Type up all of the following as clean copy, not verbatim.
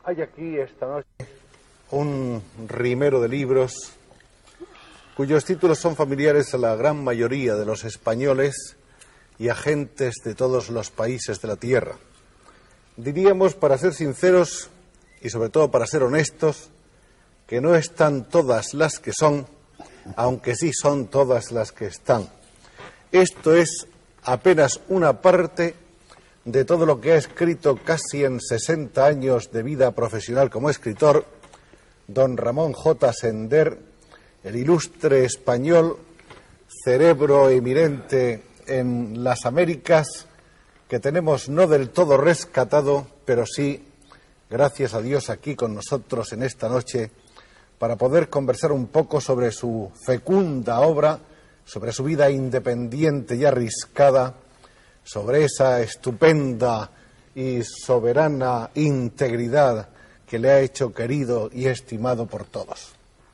Hay aquí esta noche un rimero de libros cuyos títulos son familiares a la gran mayoría de los españoles y a gentes de todos los países de la tierra. Diríamos, para ser sinceros y sobre todo para ser honestos, que no están todas las que son, aunque sí son todas las que están. Esto es apenas una parte de todo lo que ha escrito casi en 60 años de vida profesional como escritor don Ramón J. Sender, el ilustre español, cerebro eminente en las Américas, que tenemos no del todo rescatado, pero sí, gracias a Dios, aquí con nosotros en esta noche, para poder conversar un poco sobre su fecunda obra, sobre su vida independiente y arriscada, sobre esa estupenda y soberana integridad que le ha hecho querido y estimado por todos.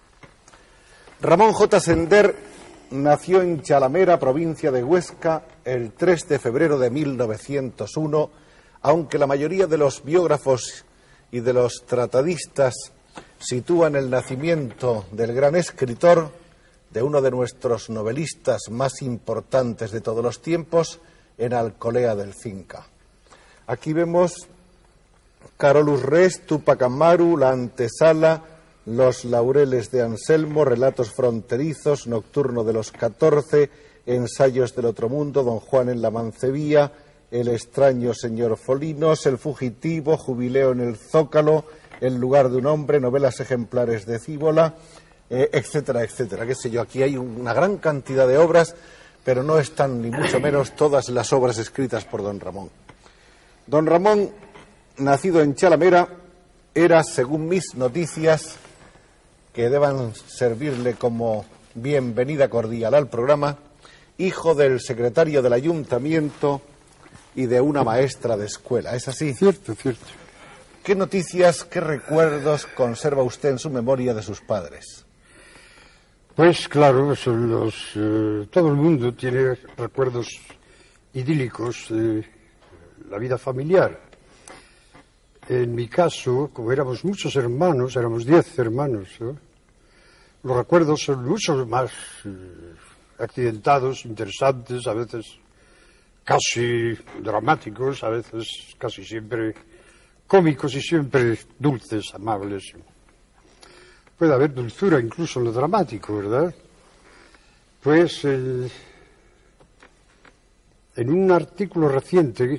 Ramón J. Sender nació en Chalamera, provincia de Huesca, el 3 de febrero de 1901, aunque la mayoría de los biógrafos y de los tratadistas sitúan el nacimiento del gran escritor, de uno de nuestros novelistas más importantes de todos los tiempos, en Alcolea del Cinca. Aquí vemos Carolus Res, Túpac Amaru, La antesala, Los laureles de Anselmo, Relatos fronterizos, Nocturno de los 14, Ensayos del otro mundo, Don Juan en la Mancebía, El extraño señor Folinos, El fugitivo, Jubileo en el Zócalo, El lugar de un hombre, Novelas ejemplares de Cíbola, etcétera, etcétera. Qué sé yo, aquí hay una gran cantidad de obras, pero no están ni mucho menos todas las obras escritas por don Ramón. Don Ramón, nacido en Chalamera, era, según mis noticias, que deban servirle como bienvenida cordial al programa, hijo del secretario del ayuntamiento y de una maestra de escuela. ¿Es así? Cierto, cierto. ¿Qué noticias, qué recuerdos conserva usted en su memoria de sus padres? Pues claro, todo el mundo tiene recuerdos idílicos de la vida familiar. En mi caso, como éramos muchos hermanos, éramos 10 hermanos, ¿no? Los recuerdos son mucho más accidentados, interesantes, a veces casi dramáticos, a veces casi siempre cómicos y siempre dulces, amables. Puede haber dulzura incluso en lo dramático, ¿verdad? Pues en un artículo reciente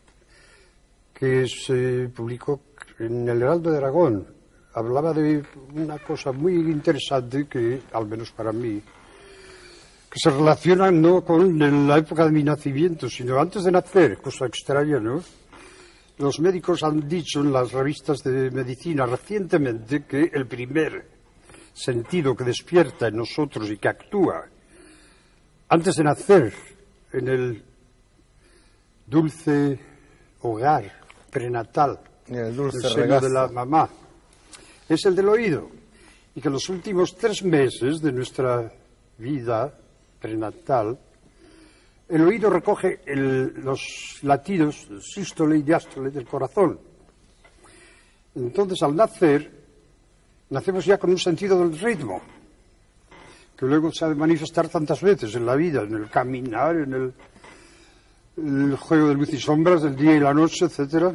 que se publicó en el Heraldo de Aragón, hablaba de una cosa muy interesante que, al menos para mí, que se relaciona no con la época de mi nacimiento, sino antes de nacer, cosa extraña, ¿no? Los médicos han dicho en las revistas de medicina recientemente que el primer sentido que despierta en nosotros y que actúa antes de nacer en el dulce hogar prenatal, el dulce seno regazo de la mamá, es el del oído, y que los últimos 3 meses de nuestra vida prenatal, el oído recoge los latidos, sístole y diástole del corazón. Entonces, al nacer, nacemos ya con un sentido del ritmo, que luego se ha de manifestar tantas veces en la vida, en el caminar, en el juego de luz y sombras del día y la noche, etcétera,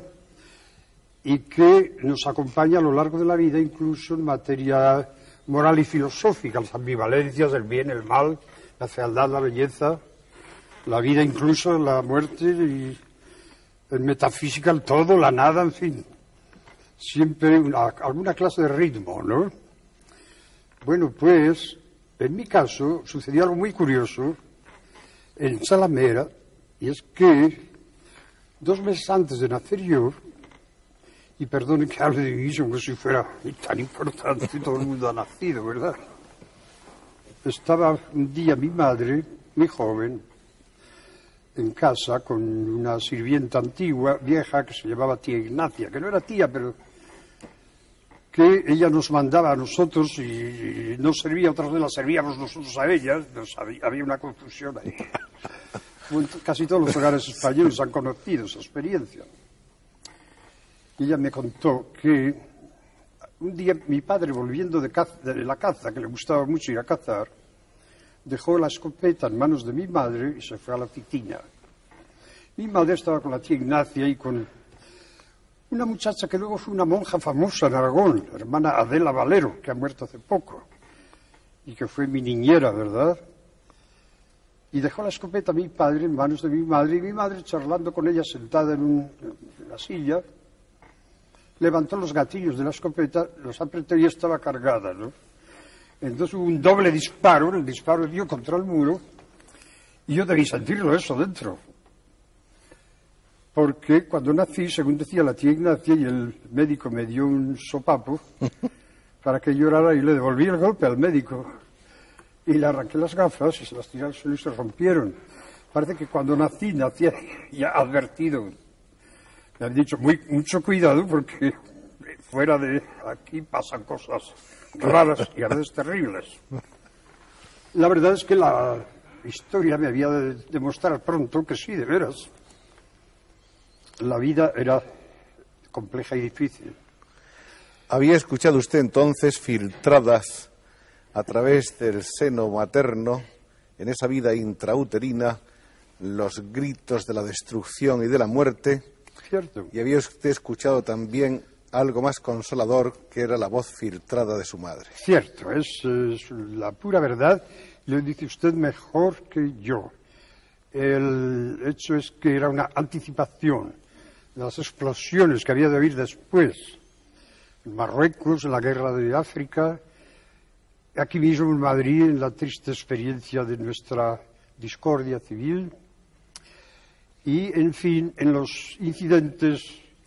y que nos acompaña a lo largo de la vida, incluso en materia moral y filosófica, las ambivalencias, el bien, el mal, la fealdad, la belleza, la vida, incluso la muerte, y en metafísica el todo, la nada, en fin. Siempre alguna clase de ritmo, ¿no? Bueno, pues, en mi caso, sucedió algo muy curioso en Chalamera, y es que 2 meses antes de nacer yo, y perdonen que hable de mí como si fuera tan importante, todo el mundo ha nacido, ¿verdad? Estaba un día mi madre, muy joven, en casa con una sirvienta antigua, vieja, que se llamaba tía Ignacia, que no era tía, pero que ella nos mandaba a nosotros y no servía, otras veces las servíamos nosotros a ellas, había una confusión ahí. Casi todos los hogares españoles han conocido esa experiencia. Y ella me contó que un día mi padre, volviendo de la caza, que le gustaba mucho ir a cazar, dejó la escopeta en manos de mi madre y se fue a la oficina. Mi madre estaba con la tía Ignacia y con una muchacha que luego fue una monja famosa en Aragón, la hermana Adela Valero, que ha muerto hace poco, y que fue mi niñera, ¿verdad? Y dejó la escopeta a mi padre en manos de mi madre, y mi madre, charlando con ella sentada en la silla, levantó los gatillos de la escopeta, los apretó y estaba cargada, ¿no? Entonces hubo un doble disparo, el disparo dio contra el muro, y yo debí sentirlo eso dentro. Porque cuando nací, según decía la tía Ignacia, y el médico me dio un sopapo para que llorara, y le devolví el golpe al médico. Y le arranqué las gafas y se las tiré al suelo y se rompieron. Parece que cuando nací ya advertido. Me han dicho, mucho cuidado porque fuera de aquí pasan cosas raras y a veces terribles. La verdad es que la historia me había de demostrar pronto que sí, de veras. La vida era compleja y difícil. ¿Había escuchado usted entonces filtradas a través del seno materno, en esa vida intrauterina, los gritos de la destrucción y de la muerte? Cierto. Y había usted escuchado también algo más consolador, que era la voz filtrada de su madre. Cierto, es la pura verdad. Lo dice usted mejor que yo. El hecho es que era una anticipación de las explosiones que había de oír después. En Marruecos, en la guerra de África, aquí mismo en Madrid, en la triste experiencia de nuestra discordia civil, y, en fin, en los incidentes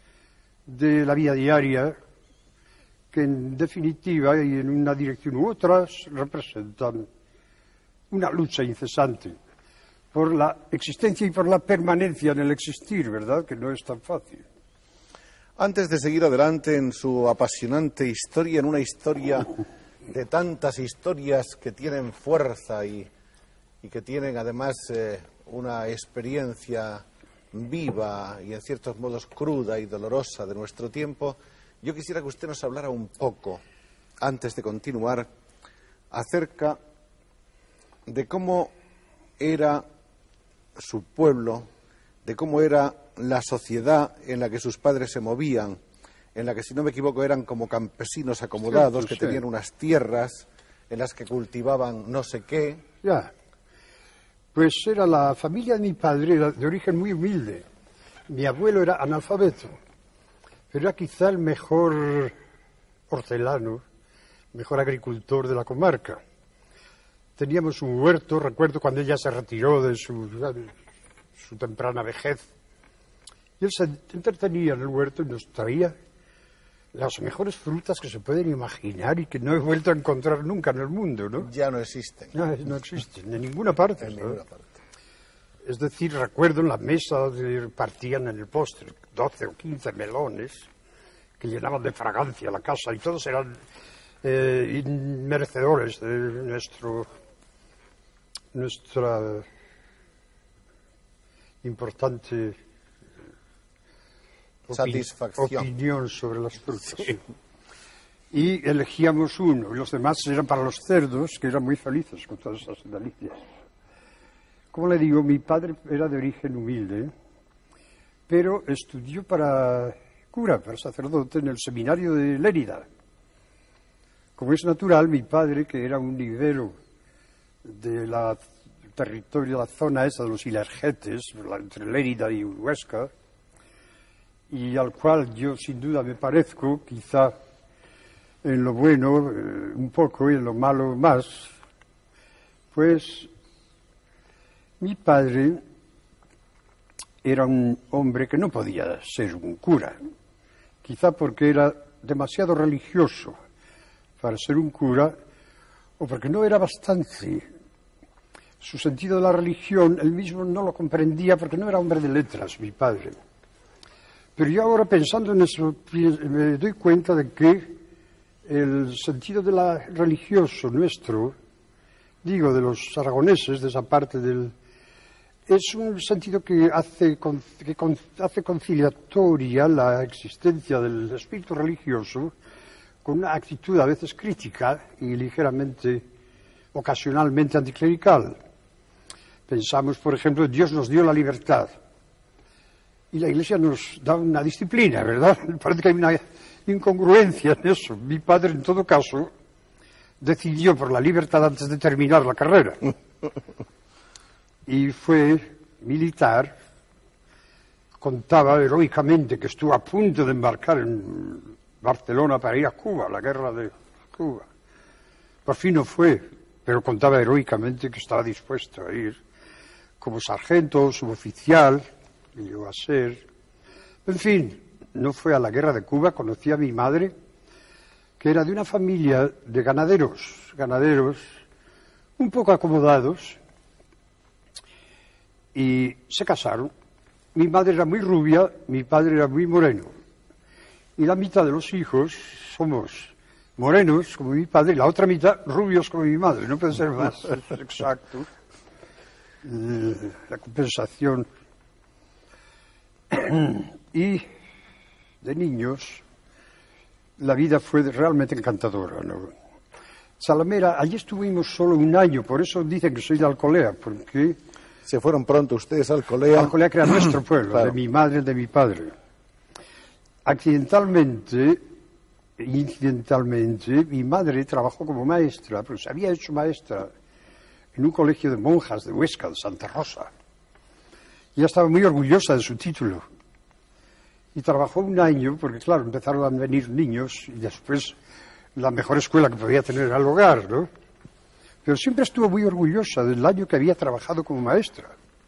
de la vida diaria, que en definitiva y en una dirección u otra representan una lucha incesante por la existencia y por la permanencia en el existir, ¿verdad? Que no es tan fácil. Antes de seguir adelante en su apasionante historia, en una historia de tantas historias que tienen fuerza y que tienen además una experiencia viva y en ciertos modos cruda y dolorosa de nuestro tiempo, yo quisiera que usted nos hablara un poco, antes de continuar, acerca de cómo era su pueblo, de cómo era la sociedad en la que sus padres se movían, en la que, si no me equivoco, eran como campesinos acomodados, que tenían unas tierras en las que cultivaban no sé qué. Ya. Pues era la familia de mi padre, era de origen muy humilde. Mi abuelo era analfabeto, pero era quizá el mejor hortelano, mejor agricultor de la comarca. Teníamos un huerto, recuerdo cuando ella se retiró de su temprana vejez, y él se entretenía en el huerto y nos traía las mejores frutas que se pueden imaginar y que no he vuelto a encontrar nunca en el mundo, ¿no? Ya no existen. No existen, en ninguna parte. En ninguna parte. Es decir, recuerdo en la mesa partían en el postre 12 o 15 melones que llenaban de fragancia la casa y todos eran merecedores de nuestra importante opinión sobre las frutas. Sí. Y elegíamos uno, y los demás eran para los cerdos, que eran muy felices con todas esas delicias. Como le digo, mi padre era de origen humilde, pero estudió para cura, para sacerdote, en el seminario de Lérida. Como es natural, mi padre, que era un libero del territorio de la zona esa de los Ilergetes, entre Lérida y Huesca, y al cual yo sin duda me parezco, quizá en lo bueno un poco y en lo malo más, pues mi padre era un hombre que no podía ser un cura, quizá porque era demasiado religioso para ser un cura, o porque no era bastante. Su sentido de la religión, él mismo no lo comprendía porque no era hombre de letras, mi padre. Pero yo ahora, pensando en eso, me doy cuenta de que el sentido de la religioso nuestro, digo, de los aragoneses, de esa parte Es un sentido que hace conciliatoria la existencia del espíritu religioso con una actitud a veces crítica y ligeramente, ocasionalmente anticlerical. Pensamos, por ejemplo, Dios nos dio la libertad y la Iglesia nos da una disciplina, ¿verdad? Parece que hay una incongruencia en eso. Mi padre, en todo caso, decidió por la libertad antes de terminar la carrera. Y fue militar, contaba heroicamente que estuvo a punto de embarcar en Barcelona para ir a Cuba, la guerra de Cuba. Por fin no fue, pero contaba heroicamente que estaba dispuesto a ir como sargento, suboficial, que llegó a ser. En fin, no fue a la guerra de Cuba, conocí a mi madre, que era de una familia de ganaderos un poco acomodados, y se casaron. Mi madre era muy rubia, mi padre era muy moreno. Y la mitad de los hijos somos morenos, como mi padre, y la otra mitad rubios, como mi madre. No puede ser más exacto. La compensación. Y de niños, la vida fue realmente encantadora, ¿no? Salamera, allí estuvimos solo un año, por eso dicen que soy de Alcolea, porque... Se fueron pronto ustedes a Alcolea. Alcolea, que era nuestro pueblo, claro. De mi madre, de mi padre. Accidentalmente, incidentalmente, mi madre trabajó como maestra, pero se había hecho maestra en un colegio de monjas de Huesca, de Santa Rosa. Y ella estaba muy orgullosa de su título. Y trabajó un año, porque claro, empezaron a venir niños, y después la mejor escuela que podía tener era el hogar, ¿no? Pero siempre estuvo muy orgullosa del año que había trabajado como maestra.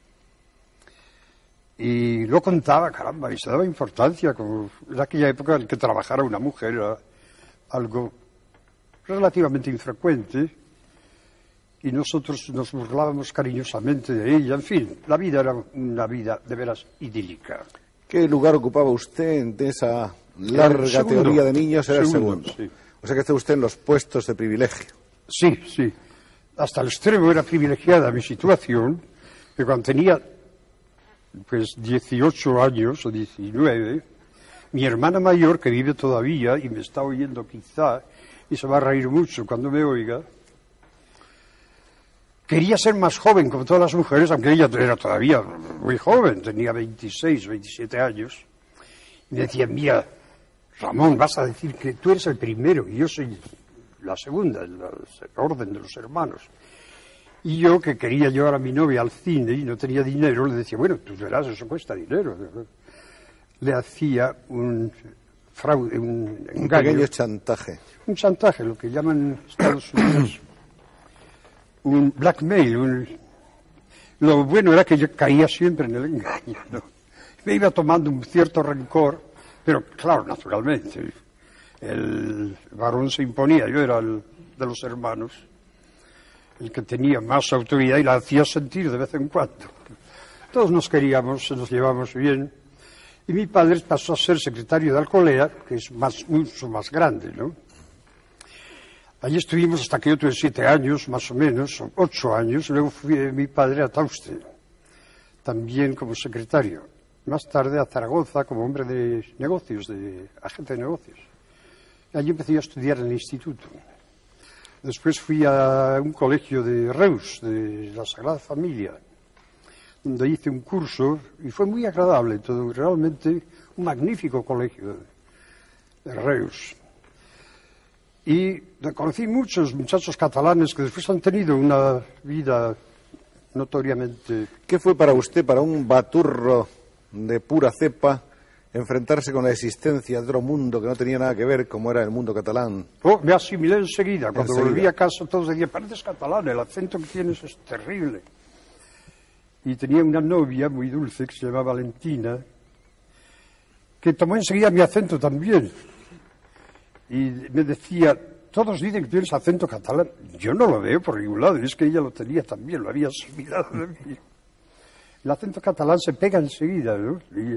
Y lo contaba, caramba, y se daba importancia, como en aquella época en que trabajara una mujer era algo relativamente infrecuente, y nosotros nos burlábamos cariñosamente de ella. En fin, la vida era una vida de veras idílica. ¿Qué lugar ocupaba usted en esa larga teoría de niños? Era el segundo. Sí. O sea que está usted en los puestos de privilegio. Sí, sí. Hasta el extremo era privilegiada mi situación, que cuando tenía pues 18 años o 19, mi hermana mayor, que vive todavía y me está oyendo quizá, y se va a reír mucho cuando me oiga, quería ser más joven como todas las mujeres, aunque ella era todavía muy joven, tenía 26, 27 años, y me decía, mira, Ramón, vas a decir que tú eres el primero y yo soy la segunda, el orden de los hermanos. Y yo, que quería llevar a mi novia al cine y no tenía dinero, le decía, bueno, tú verás, eso cuesta dinero. Le hacía un fraude, un engaño. Pequeño chantaje. Un chantaje, lo que llaman en Estados Unidos un blackmail. Lo bueno era que yo caía siempre en el engaño, ¿no? Me iba tomando un cierto rencor, pero claro, naturalmente, el varón se imponía, yo era el de los hermanos, el que tenía más autoridad y la hacía sentir de vez en cuando. Todos nos queríamos, nos llevábamos bien, y mi padre pasó a ser secretario de Alcolea, que es mucho más grande, ¿no? Allí estuvimos hasta que yo tuve 7 años, más o menos, o 8 años, luego fui mi padre a Tauste, también como secretario. Más tarde a Zaragoza como hombre de negocios, de agente de negocios. Allí empecé a estudiar en el instituto. Después fui a un colegio de Reus, de la Sagrada Familia, donde hice un curso y fue muy agradable todo, realmente un magnífico colegio de Reus. Y conocí muchos muchachos catalanes que después han tenido una vida notoriamente... ¿Qué fue para usted, para un baturro de pura cepa, enfrentarse con la existencia de otro mundo que no tenía nada que ver, como era el mundo catalán? Oh, me asimilé enseguida. Cuando volví a casa todos decían, pareces catalán, el acento que tienes es terrible. Y tenía una novia muy dulce que se llamaba Valentina, que tomó enseguida mi acento también. Y me decía, todos dicen que tienes acento catalán. Yo no lo veo por ningún lado, y es que ella lo tenía también, lo había asimilado de mí. El acento catalán se pega enseguida, ¿no?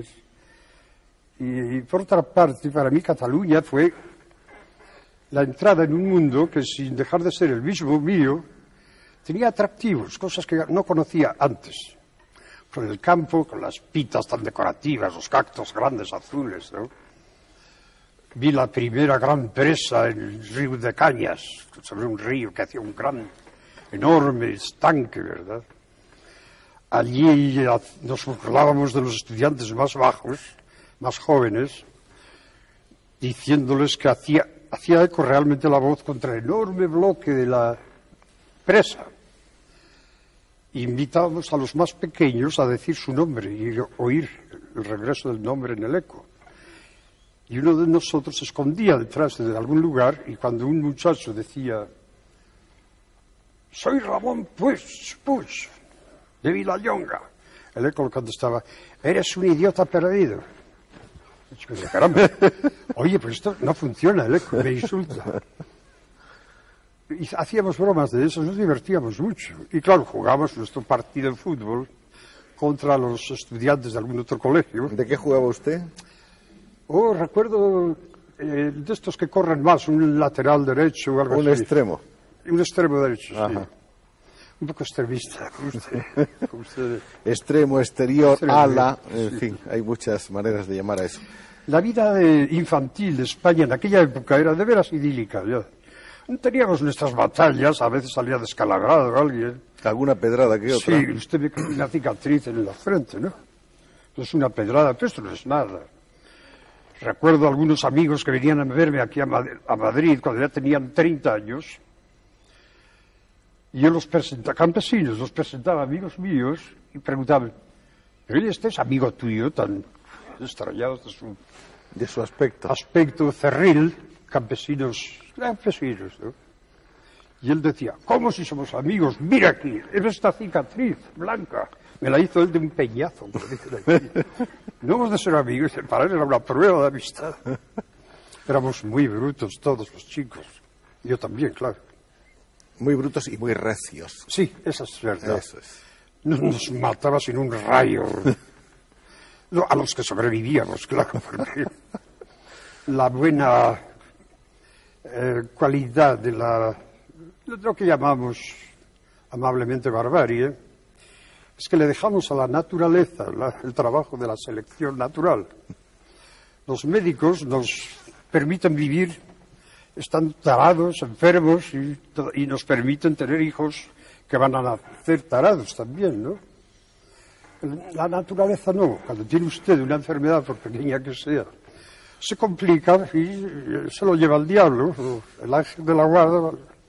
Y por otra parte, para mí Cataluña fue la entrada en un mundo que, sin dejar de ser el mismo mío, tenía atractivos, cosas que no conocía antes. con el campo, con las pitas tan decorativas, los cactos grandes azules, ¿no? Vi la primera gran presa en el río de Cañas, sobre un río que hacía un gran, enorme estanque, ¿verdad? Allí nos burlábamos de los estudiantes más bajos, más jóvenes, diciéndoles que hacía eco realmente la voz contra el enorme bloque de la presa. Invitábamos a los más pequeños a decir su nombre y oír el regreso del nombre en el eco. Y uno de nosotros se escondía detrás de algún lugar y cuando un muchacho decía: soy Ramón Puig, de Vilallonga, el eco le contestaba: eres un idiota perdido. Y yo decía: caramba, oye, pues esto no funciona, el eco me insulta. Y hacíamos bromas de eso, nos divertíamos mucho. Y claro, jugábamos nuestro partido de fútbol contra los estudiantes de algún otro colegio. ¿De qué jugaba usted? Recuerdo de estos que corren más, un lateral derecho o algo así. Un extremo. Un extremo derecho, Ajá. sí. Un poco extremista, como usted. Extremo, exterior, ala, sí. en fin, hay muchas maneras de llamar a eso. La vida infantil de España en aquella época era de veras idílica. Ya. Teníamos nuestras batallas, a veces salía descalabrado alguien. ¿Alguna pedrada que otra? Sí, usted ve una cicatriz en la frente, ¿no? Es una pedrada, pero esto no es nada. Recuerdo algunos amigos que venían a verme aquí a Madrid cuando ya tenían 30 años. Y yo los presentaba, campesinos, los presentaba a amigos míos y preguntaban: ¿pero este es amigo tuyo? Tan extrañados de su aspecto. Aspecto cerril, campesinos, ¿no? Y él decía: ¿cómo si somos amigos? Mira aquí, es esta cicatriz blanca. Me la hizo él de un peñazo, como dicen aquí. No hemos de ser amigos, para él era una prueba de amistad. Éramos muy brutos todos los chicos. Yo también, claro. Muy brutos y muy recios. Sí, eso es verdad. Eso es. No nos mataba sin un rayo. No, a los que sobrevivíamos, claro, porque la buena cualidad de lo que llamamos amablemente barbarie es que le dejamos a la naturaleza el trabajo de la selección natural. Los médicos nos permiten vivir estando tarados, enfermos, y nos permiten tener hijos que van a nacer tarados también, ¿no? La naturaleza no. Cuando tiene usted una enfermedad, por pequeña que sea, se complica y se lo lleva el diablo, el ángel de la guarda.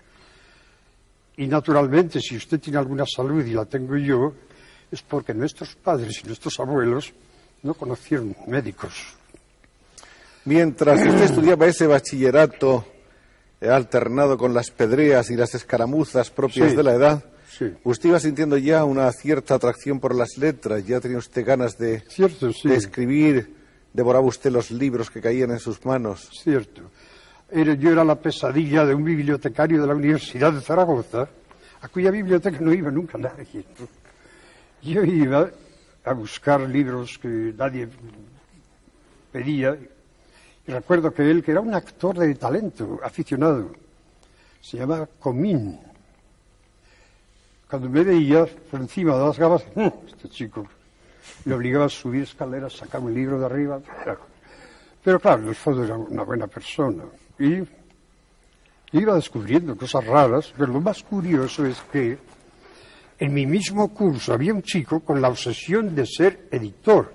Y naturalmente, si usted tiene alguna salud y la tengo yo, es porque nuestros padres y nuestros abuelos no conocieron médicos. Mientras usted estudiaba ese bachillerato alternado con las pedreas y las escaramuzas propias Sí. de la edad, Sí. usted iba sintiendo ya una cierta atracción por las letras, ya tenía usted ganas de Cierto, sí. escribir, devoraba usted los libros que caían en sus manos. Cierto. Yo era la pesadilla de un bibliotecario de la Universidad de Zaragoza, a cuya biblioteca no iba nunca nadie. Yo iba a buscar libros que nadie pedía, y recuerdo que él, que era un actor de talento, aficionado, se llamaba Comín. Cuando me veía por encima de las gafas, este chico, me obligaba a subir escaleras, sacar un libro de arriba. Pero claro, en el fondo era una buena persona. Y iba descubriendo cosas raras, pero lo más curioso es que en mi mismo curso había un chico con la obsesión de ser editor.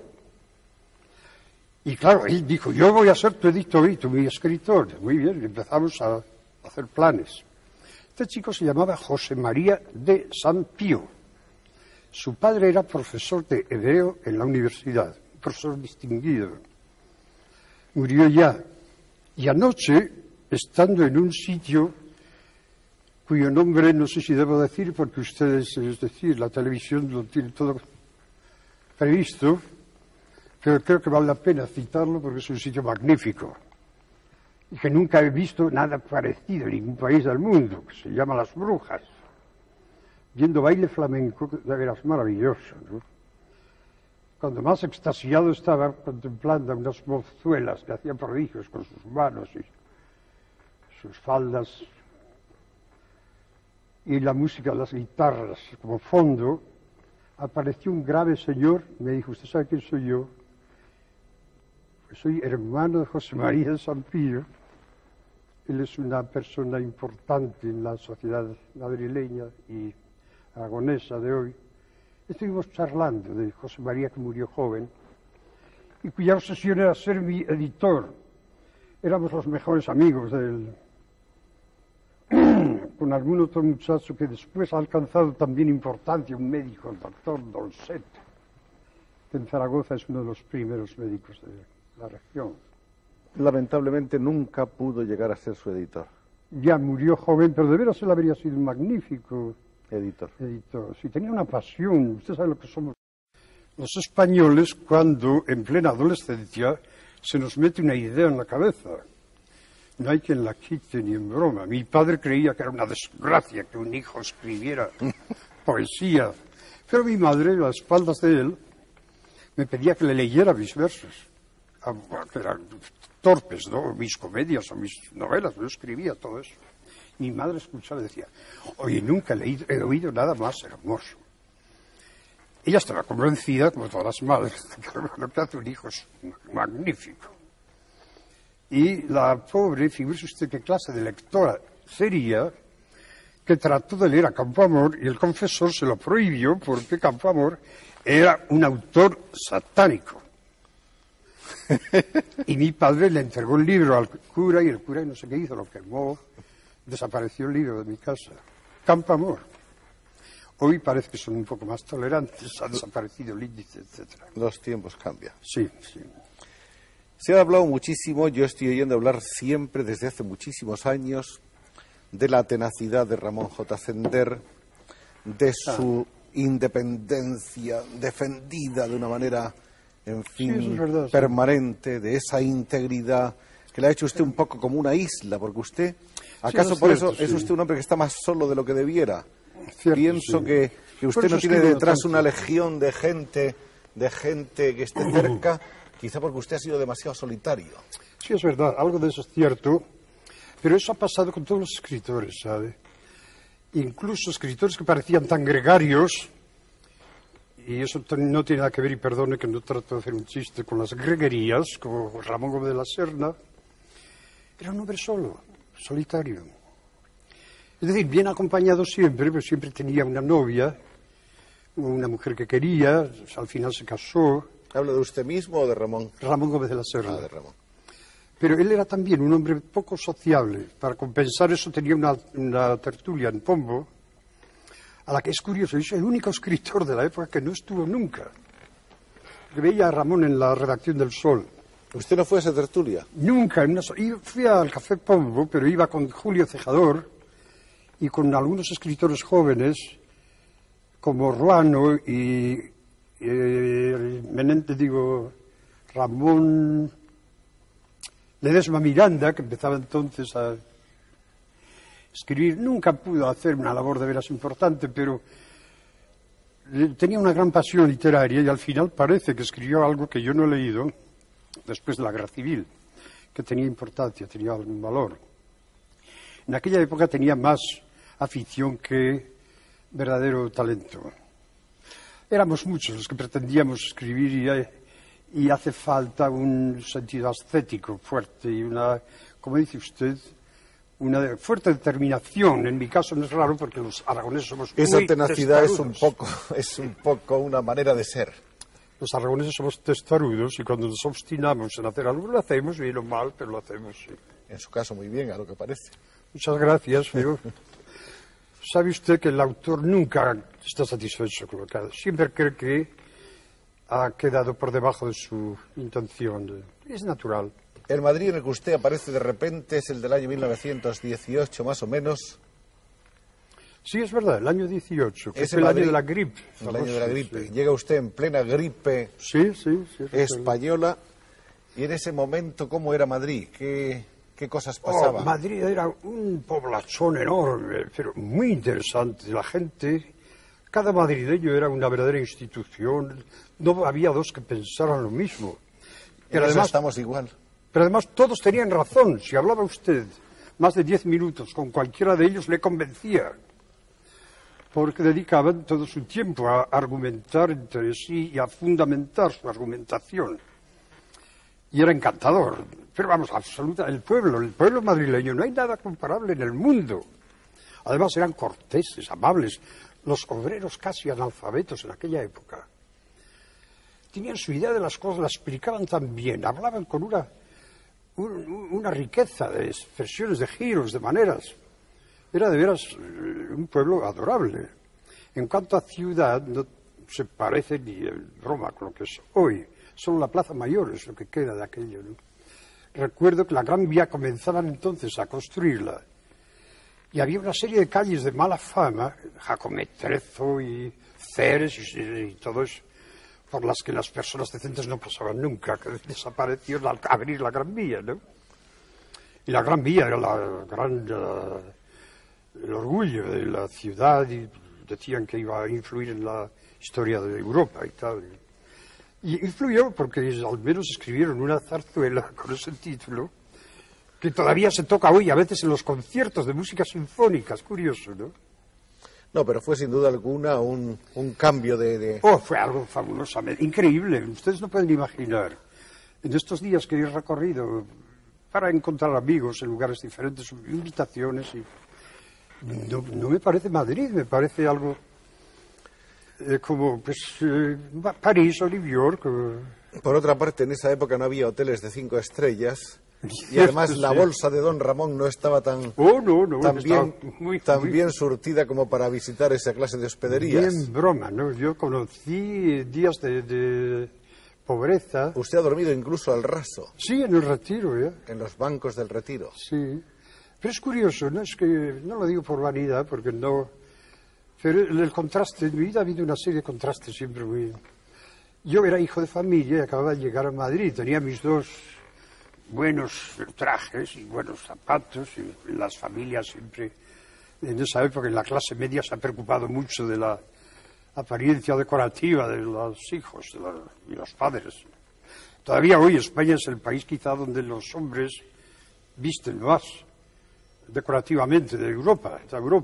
Y claro, él dijo: yo voy a ser tu editor y tú mi escritor. Muy bien, empezamos a hacer planes. Este chico se llamaba José María de San Pío. Su padre era profesor de hebreo en la universidad, un profesor distinguido. Murió ya. Y anoche, estando en un sitio cuyo nombre no sé si debo decir, porque ustedes, es decir, la televisión lo tiene todo previsto, pero creo que vale la pena citarlo porque es un sitio magnífico y que nunca he visto nada parecido en ningún país del mundo, que se llama Las Brujas. Viendo baile flamenco, de veras maravilloso, ¿no? Cuando más extasiado estaba contemplando a unas mozuelas que hacían prodigios con sus manos y sus faldas, y la música de las guitarras como fondo, apareció un grave señor, me dijo, ¿usted sabe quién soy yo? Pues soy hermano de José María de Sampillo. Él es una persona importante en la sociedad madrileña y aragonesa de hoy. Estuvimos charlando de José María, que murió joven, y cuya obsesión era ser mi editor. Éramos los mejores amigos de él, con algún otro muchacho que después ha alcanzado también importancia, un médico, el doctor Dolcet, que en Zaragoza es uno de los primeros médicos de la región. Lamentablemente nunca pudo llegar a ser su editor. Ya murió joven, pero de veras él habría sido un magnífico Editor. Sí, tenía una pasión. Usted sabe lo que somos los españoles cuando en plena adolescencia se nos mete una idea en la cabeza. No hay quien la quite ni en broma. Mi padre creía que era una desgracia que un hijo escribiera poesía, pero mi madre, a las espaldas de él, me pedía que le leyera mis versos, que eran torpes, ¿no? Mis comedias o mis novelas, yo escribía todo eso. Mi madre escuchaba y decía, oye, nunca he oído nada más hermoso. Ella estaba convencida, como todas las madres, que lo que hace un hijo es magnífico. Y la pobre, figúrese usted qué clase de lectora sería, que trató de leer a Campoamor y el confesor se lo prohibió porque Campoamor era un autor satánico. Y mi padre le entregó el libro al cura y el cura no sé qué hizo, lo quemó, desapareció el libro de mi casa. Campoamor. Hoy parece que son un poco más tolerantes, ha desaparecido el índice, etc. Los tiempos cambian. Sí, sí. Se ha hablado muchísimo, yo estoy oyendo hablar siempre desde hace muchísimos años de la tenacidad de Ramón J. Zender, de su independencia defendida de una manera, en fin, Sí, eso es verdad, sí. permanente, de esa integridad que le ha hecho usted un poco como una isla, porque usted, ¿acaso es por cierto, eso es sí. usted un hombre que está más solo de lo que debiera? Cierto, Pienso sí. que Por usted eso no tiene escribo detrás tanto. una legión de gente que esté cerca, quizá porque usted ha sido demasiado solitario. Sí, es verdad, algo de eso es cierto, pero eso ha pasado con todos los escritores, ¿sabe? Incluso escritores que parecían tan gregarios, y eso no tiene nada que ver, y perdone que no trato de hacer un chiste con las greguerías, como Ramón Gómez de la Serna, era un hombre solo, solitario. Es decir, bien acompañado siempre, pero siempre tenía una novia, una mujer que quería, al final se casó. ¿Habla de usted mismo o de Ramón? Ramón Gómez de la Serna. Ah, de Ramón. Pero él era también un hombre poco sociable. Para compensar eso tenía una tertulia en Pombo, a la que es curioso, es el único escritor de la época que no estuvo nunca. Que veía a Ramón en la redacción del Sol. ¿Usted no fue a esa tertulia? Nunca. Y fui al Café Pombo, pero iba con Julio Cejador y con algunos escritores jóvenes, como Ruano y Ramón Ledesma Miranda, que empezaba entonces a escribir. Nunca pudo hacer una labor de veras importante, pero tenía una gran pasión literaria y al final parece que escribió algo que yo no he leído después de la Guerra Civil, que tenía importancia, tenía algún valor. En aquella época tenía más afición que verdadero talento. Éramos muchos los que pretendíamos escribir y hace falta un sentido ascético fuerte y una, como dice usted, una fuerte determinación. En mi caso no es raro porque los aragoneses somos Esa muy tenacidad es testarudos. un poco una manera de ser. Los aragoneses somos testarudos y cuando nos obstinamos en hacer algo lo hacemos, bien o mal, pero lo hacemos, sí. En su caso, muy bien, a lo que parece. Muchas gracias, pero sabe usted que el autor nunca está satisfecho con lo que hace. Siempre cree que ha quedado por debajo de su intención. Es natural. El Madrid en el que usted aparece de repente es el del año 1918, más o menos. Sí, es verdad, el año 18, que Ese es el Madrid, año de la gripe. El año de la gripe. Sí. Llega usted en plena gripe Sí, sí, sí. española. Y en ese momento, ¿cómo era Madrid? ¿Qué cosas Oh, pasaban? Madrid era un poblachón enorme, pero muy interesante. La gente, cada madrileño era una verdadera institución. No había dos que pensaran lo mismo. Pero además estamos igual. Pero además todos tenían razón. Si hablaba usted más de 10 minutos con cualquiera de ellos, le convencía. porque dedicaban todo su tiempo a argumentar entre sí y a fundamentar su argumentación. Y era encantador. Pero vamos, el pueblo madrileño, no hay nada comparable en el mundo. Además eran corteses, amables, los obreros casi analfabetos en aquella época. Tenían su idea de las cosas, la explicaban tan bien, hablaban con una riqueza de expresiones, de giros, de maneras. Era de veras un pueblo adorable. En cuanto a ciudad, no se parece ni en Roma con lo que es hoy. Solo la Plaza Mayor es lo que queda de aquello, ¿no? Recuerdo que la Gran Vía comenzaban entonces a construirla. Y había una serie de calles de mala fama, Jacometrezo y Ceres y todo eso, por las que las personas decentes no pasaban nunca, que desapareció al abrir la Gran Vía, ¿no? Y la Gran Vía era el orgullo de la ciudad y decían que iba a influir en la historia de Europa y tal. Y influyó porque al menos escribieron una zarzuela con ese título que todavía se toca hoy a veces en los conciertos de música sinfónica, es curioso, ¿no? No, pero fue sin duda alguna un cambio de... Oh, fue algo fabulosamente increíble, ustedes no pueden imaginar. En estos días que he recorrido para encontrar amigos en lugares diferentes, invitaciones, y no me parece Madrid, me parece algo como pues, París o New York. Por otra parte, en esa época no había hoteles de 5 estrellas y además la bolsa de Don Ramón no estaba tan bien surtida como para visitar esa clase de hospederías. Bien broma, ¿no? Yo conocí días de pobreza. ¿Usted ha dormido incluso al raso? Sí, en el Retiro, ¿ya? En los bancos del Retiro. Sí. Pero es curioso, ¿no? Es que no lo digo por vanidad, porque no... Pero el contraste, en mi vida ha habido una serie de contrastes siempre muy... Yo era hijo de familia y acababa de llegar a Madrid. Tenía mis dos buenos trajes y buenos zapatos. Y las familias siempre, en esa época, en la clase media, se ha preocupado mucho de la apariencia decorativa de los hijos y los padres. Todavía hoy España es el país quizá donde los hombres visten más decorativamente de Europa.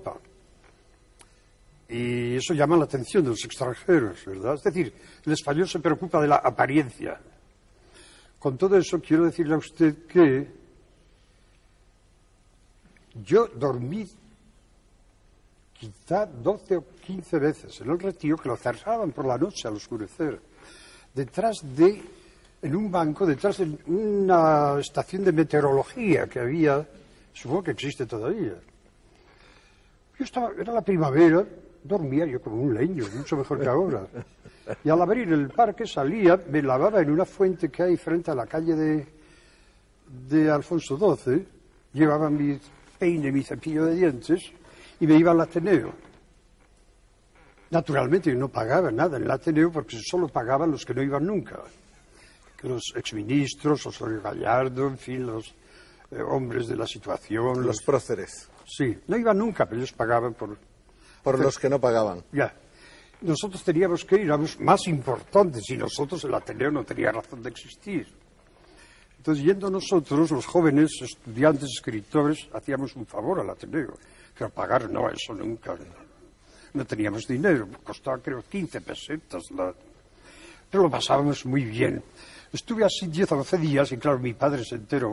Y eso llama la atención de los extranjeros, ¿verdad? Es decir, el español se preocupa de la apariencia. Con todo eso quiero decirle a usted que yo dormí quizá 12 o 15 veces en el Retiro, que lo cerraban por la noche al oscurecer, en un banco, detrás de una estación de meteorología que había, supongo que existe todavía. Era la primavera, dormía yo como un leño, mucho mejor que ahora. Y al abrir el parque salía, me lavaba en una fuente que hay frente a la calle de Alfonso XII, llevaba mi peine, mi cepillo de dientes y me iba al Ateneo. Naturalmente yo no pagaba nada en el Ateneo porque solo pagaban los que no iban nunca. Los exministros, Osorio Gallardo, en fin, los hombres de la situación. Los próceres. Sí, no iban nunca, pero ellos pagaban por los que no pagaban. Ya. Nosotros teníamos que ir, éramos más importantes y nosotros el Ateneo no tenía razón de existir. Entonces, yendo nosotros, los jóvenes, estudiantes, escritores, hacíamos un favor al Ateneo. Pero pagar, no, eso nunca. No teníamos dinero, costaba creo 15 pesetas. Pero lo pasábamos muy bien. Estuve así 10 o 12 días y claro, mi padre se enteró.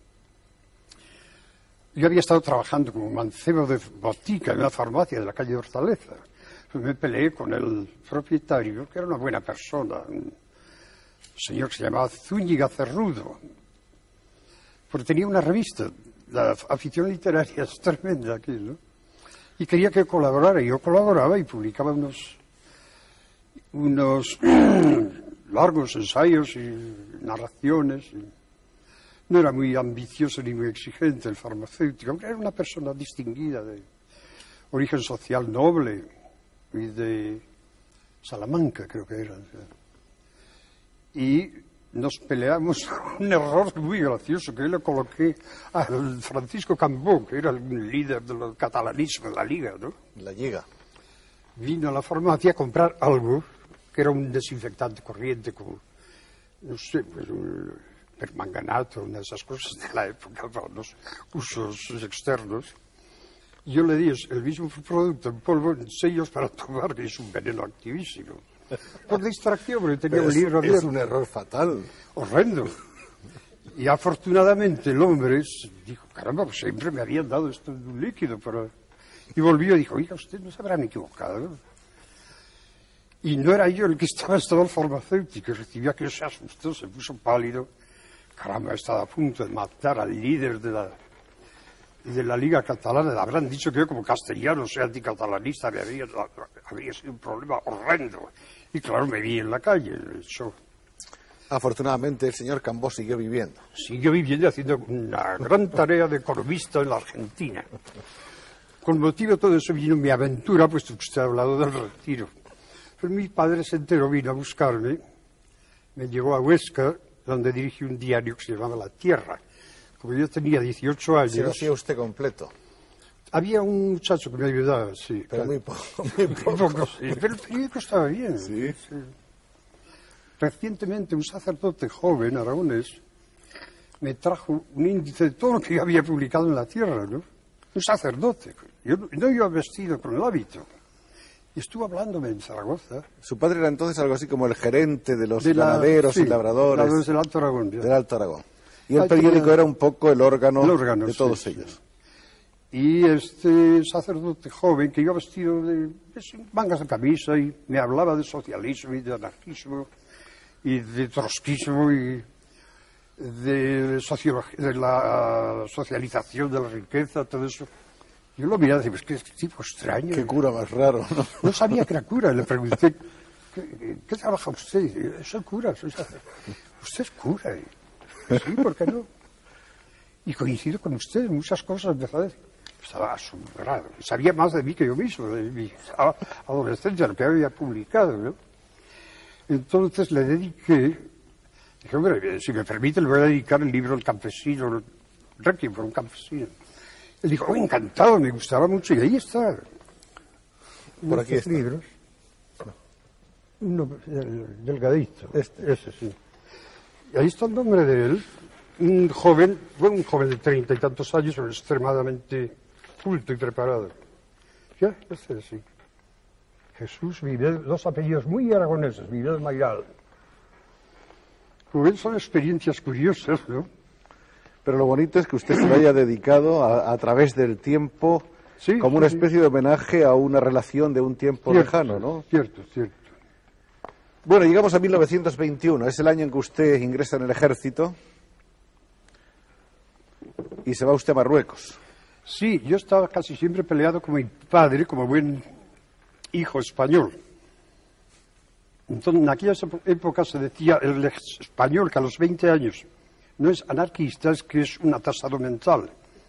Yo había estado trabajando como mancebo de botica en una farmacia de la calle de Hortaleza. Me peleé con el propietario, que era una buena persona, un señor que se llamaba Zúñiga Cerrudo, porque tenía una revista, la afición literaria es tremenda aquí, ¿no? Y quería que colaborara, y yo colaboraba y publicaba unos largos ensayos y narraciones. No era muy ambicioso ni muy exigente el farmacéutico, aunque era una persona distinguida, de origen social noble y de Salamanca, creo que era. Y nos peleamos un error muy gracioso, que yo le coloqué al Francisco Cambó, que era el líder del catalanismo de la Liga, ¿no? La Liga. Vino a la farmacia a comprar algo, que era un desinfectante corriente, como, no sé, pues permanganato, una de esas cosas de la época para los usos externos. Yo le di el mismo producto en polvo, en sellos para tomar, que es un veneno activísimo. Por distracción, porque tenía un libro abierto. Es un error fatal. Horrendo. Y afortunadamente el hombre dijo, caramba, pues siempre me habían dado esto de un líquido para... Y volvió y dijo, oiga, usted no se habrán equivocado. Y no era yo el que estaba el farmacéutico, recibía que se asustó, se puso pálido. Caramba, estaba a punto de matar al líder de la Liga Catalana. Le habrán dicho que yo como castellano, soy anticatalanista, habría sido un problema horrendo. Y claro, me vi en la calle. Eso. Afortunadamente el señor Cambó siguió viviendo. Siguió viviendo haciendo una gran tarea de economista en la Argentina. Con motivo de todo eso vino mi aventura, puesto que usted ha hablado del retiro. Pero mi padre se enteró, vino a buscarme, me llevó a Huesca, donde dirigí un diario que se llamaba La Tierra. Como yo tenía 18 años... ¿Se lo hacía usted completo? Había un muchacho que me ayudaba, sí. Pero muy poco, muy poco. Sí, pero el periódico estaba bien. Sí. Sí. Recientemente un sacerdote joven, aragonés, me trajo un índice de todo lo que yo había publicado en La Tierra, ¿no? Un sacerdote. Yo no iba vestido con el hábito. Y estuvo hablándome en Zaragoza. Su padre era entonces algo así como el gerente de los ganaderos y labradores. Del Alto Aragón. Ya. Del Alto Aragón. Y el periódico era un poco el órgano de todos ellos. Y este sacerdote joven que iba vestido de mangas de camisa y me hablaba de socialismo y de anarquismo y de trotskismo y de la socialización de la riqueza, todo eso. Yo lo miraba y dije, pues qué tipo extraño. Qué cura más raro, ¿no? No sabía que era cura. Le pregunté, ¿qué trabaja usted? Soy cura, soy sacerdote. ¿Usted es cura? Sí, ¿por qué no? Y coincido con usted en muchas cosas, ¿verdad? Estaba asombrado. Sabía más de mí que yo mismo, de mi adolescencia, lo que había publicado, ¿no? Entonces le dediqué, dije, hombre, si me permite, le voy a dedicar el libro El campesino, el Requiem por un campesino. Él dijo, oh, encantado, me gustaba mucho, y ahí está. Por aquí está. Libros. Uno delgadito, ese sí. Y ahí está el nombre de él, un joven de 30 y tantos años, pero extremadamente culto y preparado. ¿Ya? Este sí. Jesús Vidal, dos apellidos muy aragoneses, Vidal Mairal. Como ven, son experiencias curiosas, ¿no? Pero lo bonito es que usted se lo haya dedicado a través del tiempo, sí, como una especie de homenaje a una relación de un tiempo lejano, ¿no? Cierto. Bueno, llegamos a 1921, es el año en que usted ingresa en el ejército y se va usted a Marruecos. Sí, yo estaba casi siempre peleado con mi padre, como buen hijo español. Entonces, en aquella época se decía el español que a los 20 años no es anarquista, es que es un atasado mental.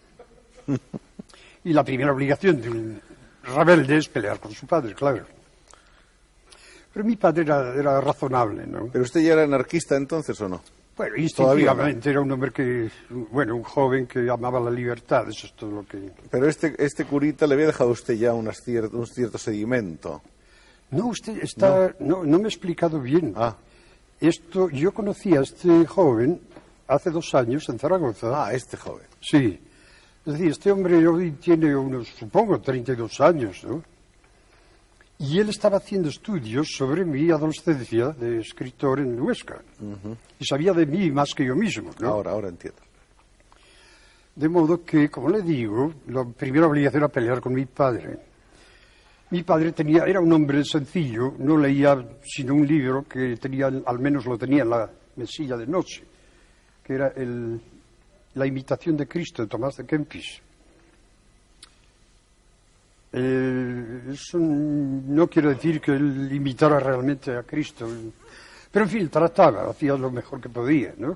Y la primera obligación de un rebelde es pelear con su padre, claro. Pero mi padre era razonable, ¿no? ¿Pero usted ya era anarquista entonces o no? Bueno, instintivamente era un hombre un joven que amaba la libertad, eso es todo lo que... Pero este curita le había dejado a usted ya un cierto sedimento. No, usted está... No me he explicado bien. Ah. Yo conocí a este joven hace 2 años en Zaragoza. Ah, este joven. Sí. Es decir, este hombre hoy tiene unos, supongo, 32 años, ¿no? Y él estaba haciendo estudios sobre mi adolescencia de escritor en Huesca. Y sabía de mí más que yo mismo, ¿no? Ahora entiendo. De modo que, como le digo, la primera obligación era pelear con mi padre. Mi padre era un hombre sencillo, no leía sino un libro que al menos lo tenía en la mesilla de noche, que era La imitación de Cristo de Tomás de Kempis. Eso no quiero decir que él imitara realmente a Cristo, pero en fin, hacía lo mejor que podía, ¿no?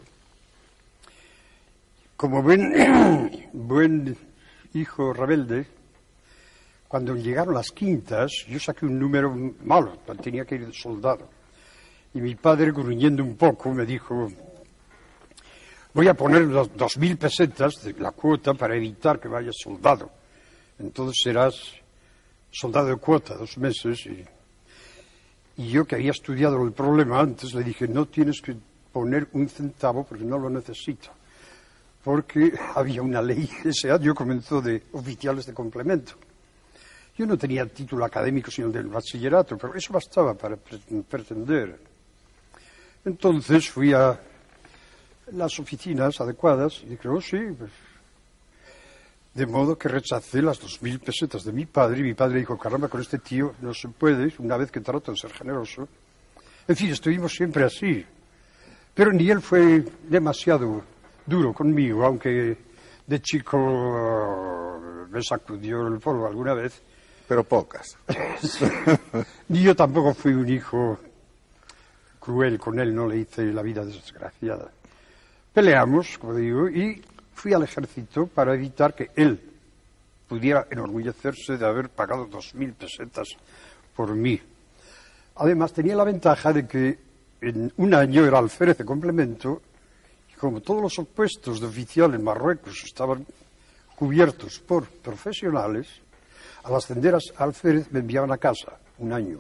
Como buen hijo rebelde, cuando llegaron las quintas, yo saqué un número malo, tenía que ir de soldado. Y mi padre, gruñendo un poco, me dijo, voy a poner 2.000 pesetas de la cuota para evitar que vayas soldado. Entonces serás soldado de cuota, 2 meses. Y yo, que había estudiado el problema antes, le dije, no tienes que poner 1 centavo porque no lo necesito. porque había una ley. Ese año comenzó de oficiales de complemento. Yo no tenía título académico sino del bachillerato, pero eso bastaba para pretender. Entonces fui a las oficinas adecuadas y dije, oh sí, pues. De modo que rechacé las 2.000 pesetas de mi padre, y mi padre dijo, caramba, con este tío no se puede, una vez que trato de ser generoso. En fin, estuvimos siempre así. Pero ni él fue demasiado duro conmigo, aunque de chico me sacudió el polvo alguna vez. Pero pocas. Ni yo tampoco fui un hijo cruel con él, no le hice la vida desgraciada. Peleamos, como digo, y fui al ejército para evitar que él pudiera enorgullecerse de haber pagado 2.000 pesetas por mí. Además, tenía la ventaja de que en un año era alférez de complemento, y como todos los puestos de oficial en Marruecos estaban cubiertos por profesionales, al ascender a alférez me enviaban a casa un año.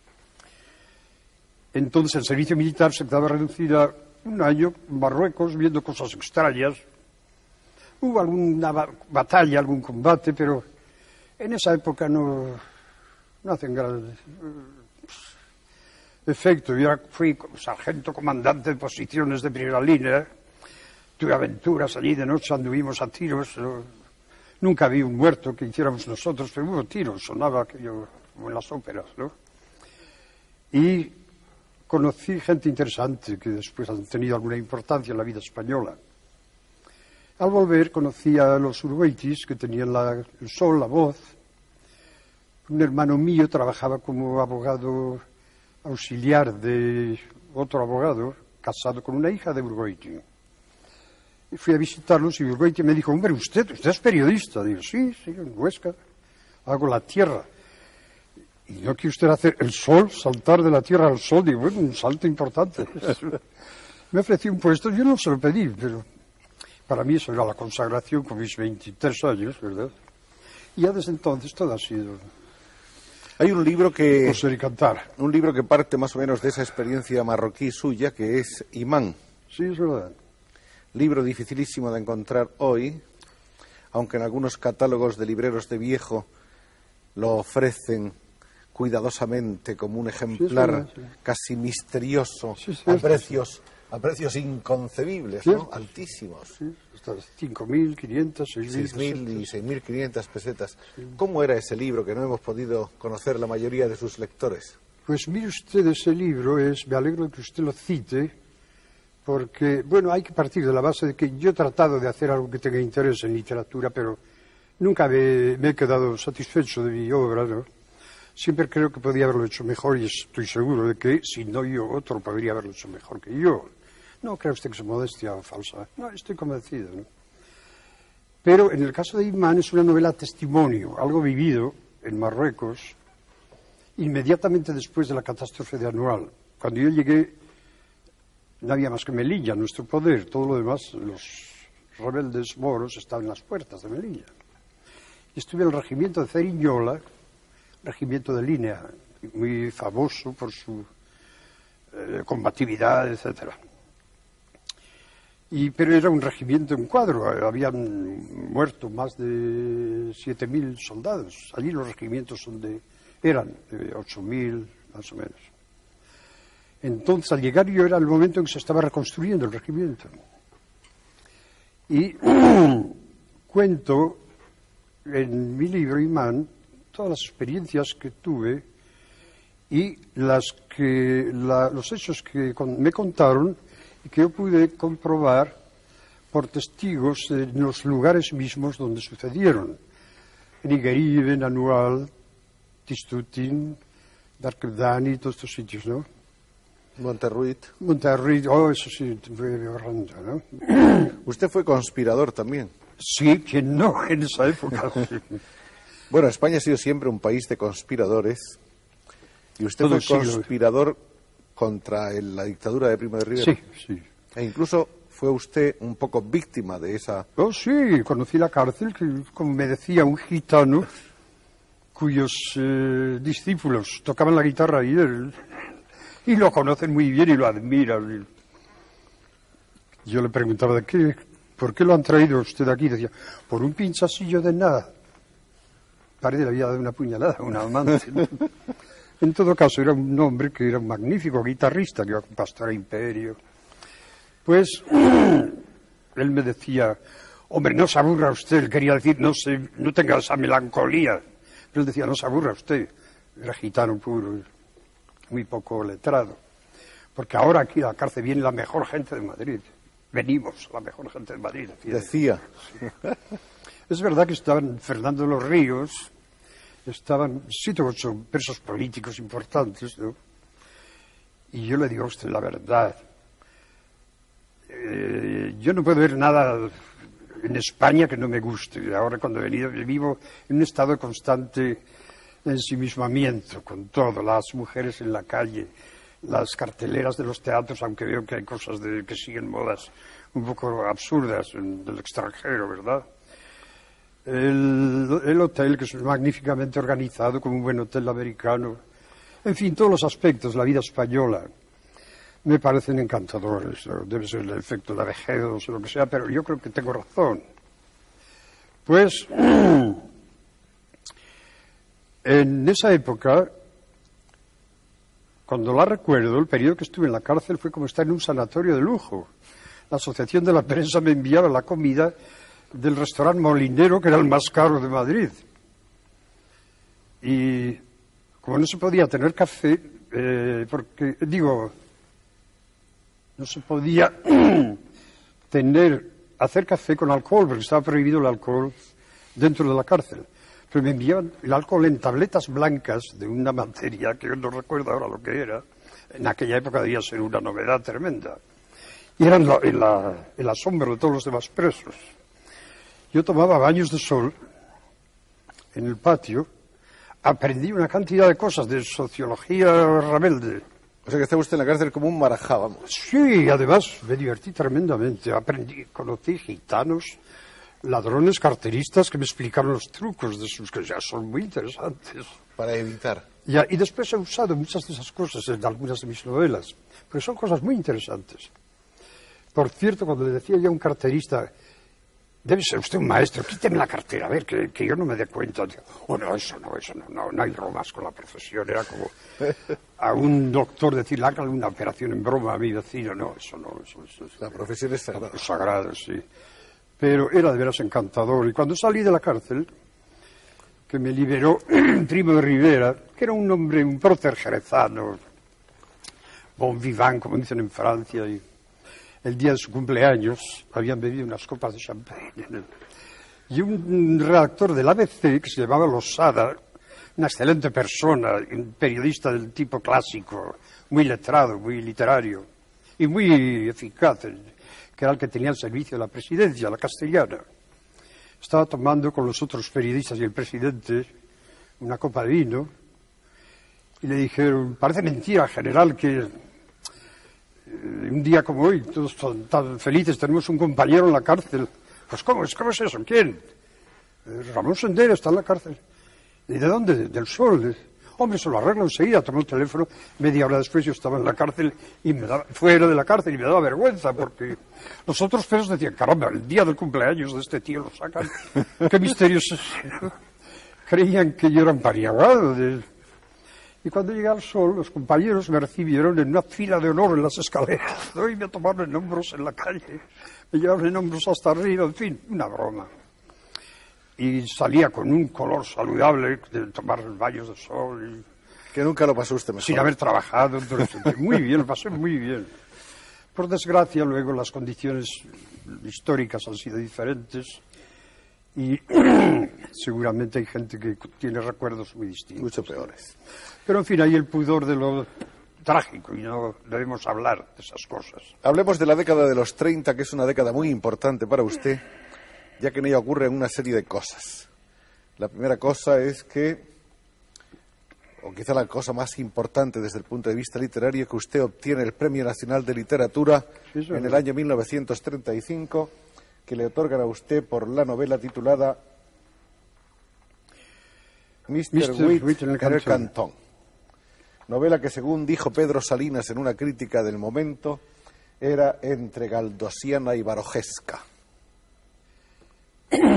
Entonces el servicio militar se quedaba reducido a un año en Marruecos viendo cosas extrañas. Hubo alguna batalla, algún combate, pero en esa época no hacen gran efecto. Yo fui sargento comandante de posiciones de primera línea, tuve aventuras allí, de noche anduvimos a tiros. Nunca vi un muerto que hiciéramos nosotros, pero hubo tiros, sonaba aquello como en las óperas, ¿no? Y conocí gente interesante que después han tenido alguna importancia en la vida española. Al volver conocí a los Uruguaitis, que tenían el Sol, la Voz. Un hermano mío trabajaba como abogado auxiliar de otro abogado, casado con una hija de Uruguaiti. Y fui a visitarlos y Uruguaiti me dijo, hombre, usted es periodista. Digo, sí, en Huesca, hago la tierra. ¿Y no quiere usted hacer el sol, saltar de la tierra al sol? Digo, bueno, un salto importante. Me ofreció un puesto, yo no se lo pedí, pero para mí eso era la consagración con mis 23 años, ¿verdad? Y ya desde entonces todo ha sido... Hay un libro que... coser y cantar. Un libro que parte más o menos de esa experiencia marroquí suya, que es Imán. Sí, es verdad. Libro dificilísimo de encontrar hoy, aunque en algunos catálogos de libreros de viejo lo ofrecen cuidadosamente como un ejemplar casi misterioso, a precios inconcebibles, ¿no? Altísimos. Sí, hasta 5.500, 6.000 y 6.500 pesetas. Sí. ¿Cómo era ese libro que no hemos podido conocer la mayoría de sus lectores? Pues mire usted, ese libro me alegro de que usted lo cite, porque, bueno, hay que partir de la base de que yo he tratado de hacer algo que tenga interés en literatura, pero nunca me he quedado satisfecho de mi obra, ¿no? Siempre creo que podía haberlo hecho mejor y estoy seguro de que, si no yo, otro podría haberlo hecho mejor que yo. No crea usted que es modestia o falsa. No, estoy convencido, ¿no? Pero en el caso de Imán es una novela testimonio, algo vivido en Marruecos inmediatamente después de la catástrofe de Anual. Cuando yo llegué no había más que Melilla, nuestro poder. Todo lo demás, los rebeldes moros estaban en las puertas de Melilla. Y estuve en el regimiento de Ceriñola, regimiento de línea, muy famoso por su combatividad, etcétera. Pero era un regimiento en cuadro, habían muerto más de 7.000 soldados. Allí los regimientos eran 8.000, más o menos. Entonces, al llegar yo era el momento en que se estaba reconstruyendo el regimiento. Y cuento en mi libro, Imán, todas las experiencias que tuve y los hechos que me contaron y que yo pude comprobar por testigos en los lugares mismos donde sucedieron. En Igueribe, en Anual, Tistutin, Darkdani, todos estos sitios, ¿no? Monterruit, oh, eso sí, fue horrendo, ¿no? Usted fue conspirador también. Sí, ¿quién no? En esa época. Sí. Bueno, España ha sido siempre un país de conspiradores. Y usted fue conspirador contra la dictadura de Primo de Rivera. Sí, sí. E incluso fue usted un poco víctima de esa... Oh, sí, conocí la cárcel, que, como me decía un gitano, cuyos discípulos tocaban la guitarra y lo conocen muy bien y lo admiran. Yo le preguntaba, ¿de qué ¿por qué lo han traído usted aquí? Decía, por un pinchacillo de nada. Parece que le había dado una puñalada a un amante. En todo caso, era un hombre que era un magnífico guitarrista, que iba con Pastora Imperio. Pues, él me decía, hombre, no se aburra usted, él quería decir, no tenga esa melancolía. Pero él decía, no se aburra usted, era gitano puro, muy poco letrado. Porque ahora aquí a la cárcel viene la mejor gente de Madrid. Venimos, la mejor gente de Madrid. Decía. Sí. Es verdad que estaban Fernando de los Ríos, estaban 7 u 8 presos políticos importantes, ¿no? Y yo le digo a usted la verdad. Yo no puedo ver nada en España que no me guste. Ahora cuando he venido, vivo en un estado de constante ensimismamiento con todo, las mujeres en la calle, las carteleras de los teatros, aunque veo que hay cosas que siguen modas un poco absurdas del extranjero, ¿verdad? El hotel, que es magníficamente organizado, como un buen hotel americano. En fin, todos los aspectos, la vida española, me parecen encantadores. Debe ser el efecto de la vejez o lo que sea, pero yo creo que tengo razón. Pues, en esa época, cuando la recuerdo, el periodo que estuve en la cárcel fue como estar en un sanatorio de lujo. La Asociación de la Prensa me enviaba la comida del restaurante Molinero, que era el más caro de Madrid. Y como no se podía tener café, no se podía hacer café con alcohol, porque estaba prohibido el alcohol dentro de la cárcel. Pero me enviaban el alcohol en tabletas blancas de una materia que yo no recuerdo ahora lo que era. En aquella época debía ser una novedad tremenda. Y eran el asombro de todos los demás presos. Yo tomaba baños de sol en el patio, aprendí una cantidad de cosas de sociología rebelde. O sea que está usted en la cárcel como un marajá, vamos. Sí, además me divertí tremendamente. Conocí gitanos, ladrones, carteristas que me explicaron los trucos de sus que ya son muy interesantes. Para evitar. Y después he usado muchas de esas cosas en algunas de mis novelas, porque son cosas muy interesantes. Por cierto, cuando le decía yo a un carterista, debe ser usted un maestro, quíteme la cartera, a ver, que yo no me dé cuenta. Oh, no, eso no hay bromas con la profesión. Era como a un doctor decirle, hágale una operación en broma a mi vecino. No, eso no. La profesión es sagrada. Es sagrada, sí. Pero era de veras encantador. Y cuando salí de la cárcel, que me liberó Primo de Rivera, que era un hombre, un prócer jerezano, bon vivant, como dicen en Francia, y el día de su cumpleaños habían bebido unas copas de champagne. Y un redactor del ABC, que se llamaba Losada, una excelente persona, un periodista del tipo clásico, muy letrado, muy literario y muy eficaz, que era el que tenía el servicio de la presidencia, la castellana. Estaba tomando con los otros periodistas y el presidente una copa de vino y le dijeron, parece mentira, general, que un día como hoy, todos tan felices, tenemos un compañero en la cárcel. Pues ¿cómo es eso? ¿Quién? Ramón Sendero está en la cárcel. ¿Y de dónde? Del Sol. Hombre, se lo arreglo enseguida. Tomó el teléfono, media hora después yo estaba en la cárcel fuera de la cárcel y me daba vergüenza porque los otros presos decían, caramba, el día del cumpleaños de este tío lo sacan. Qué misterioso. Creían que yo era un pariagado. Y cuando llegué al Sol, los compañeros me recibieron en una fila de honor en las escaleras. Y me tomaron en hombros en la calle, me llevaron en hombros hasta arriba, en fin, una broma. Y salía con un color saludable de tomar baños de sol. Que nunca lo pasó usted mejor. Sin haber trabajado. Entonces, muy bien, lo pasé muy bien. Por desgracia, luego las condiciones históricas han sido diferentes. Y seguramente hay gente que tiene recuerdos muy distintos. Mucho peores. Pero, en fin, hay el pudor de lo trágico y no debemos hablar de esas cosas. Hablemos de la década de los 30, que es una década muy importante para usted, ya que en ella ocurren una serie de cosas. La primera cosa es que, o quizá la cosa más importante desde el punto de vista literario, que usted obtiene el Premio Nacional de Literatura en el año 1935, que le otorgan a usted por la novela titulada Mr. Witt en el Cantón. Novela que, según dijo Pedro Salinas en una crítica del momento, era entre galdosiana y barojesca.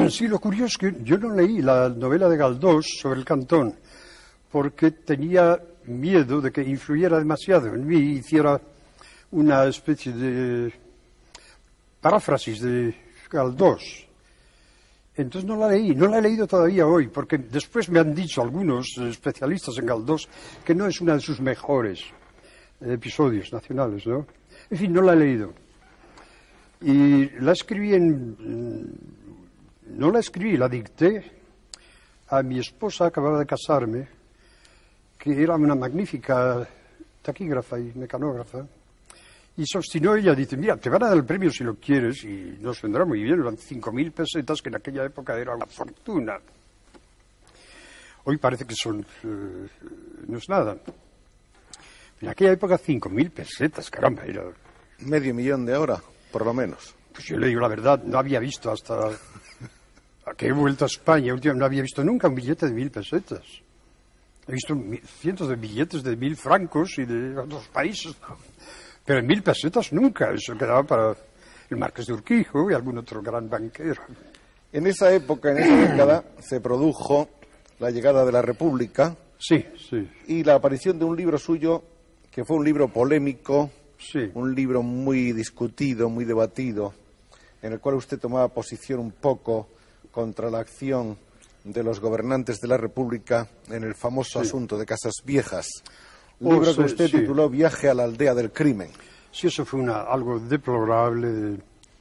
Sí, lo curioso es que yo no leí la novela de Galdós sobre el Cantón, porque tenía miedo de que influyera demasiado en mí y hiciera una especie de paráfrasis de Galdós. Entonces no la leí, no la he leído todavía hoy, porque después me han dicho algunos especialistas en Galdós que no es una de sus mejores episodios nacionales, ¿no? En fin, no la he leído. Y la escribí no la escribí, la dicté a mi esposa, acababa de casarme, que era una magnífica taquígrafa y mecanógrafa, y se obstinó ella, dice, mira, te van a dar el premio si lo quieres, y nos vendrá muy bien, eran 5.000 pesetas, que en aquella época era una fortuna. Hoy parece que no es nada. En aquella época 5.000 pesetas, caramba, era... Medio millón de ahora, por lo menos. Pues yo le digo la verdad, no había visto hasta que he vuelto a España, últimamente no había visto nunca un billete de 1.000 pesetas. He visto cientos de billetes de 1.000 francos y de otros países, pero en 1.000 pesetas nunca. Eso quedaba para el Marqués de Urquijo y algún otro gran banquero. En esa época, en esa década, se produjo la llegada de la República. Sí, sí. Y la aparición de un libro suyo, que fue un libro polémico, Sí. un libro muy discutido, muy debatido, en el cual usted tomaba posición un poco contra la acción de los gobernantes de la República en el famoso asunto de Casas Viejas. Libro que usted tituló Viaje a la aldea del crimen. Sí, eso fue algo deplorable.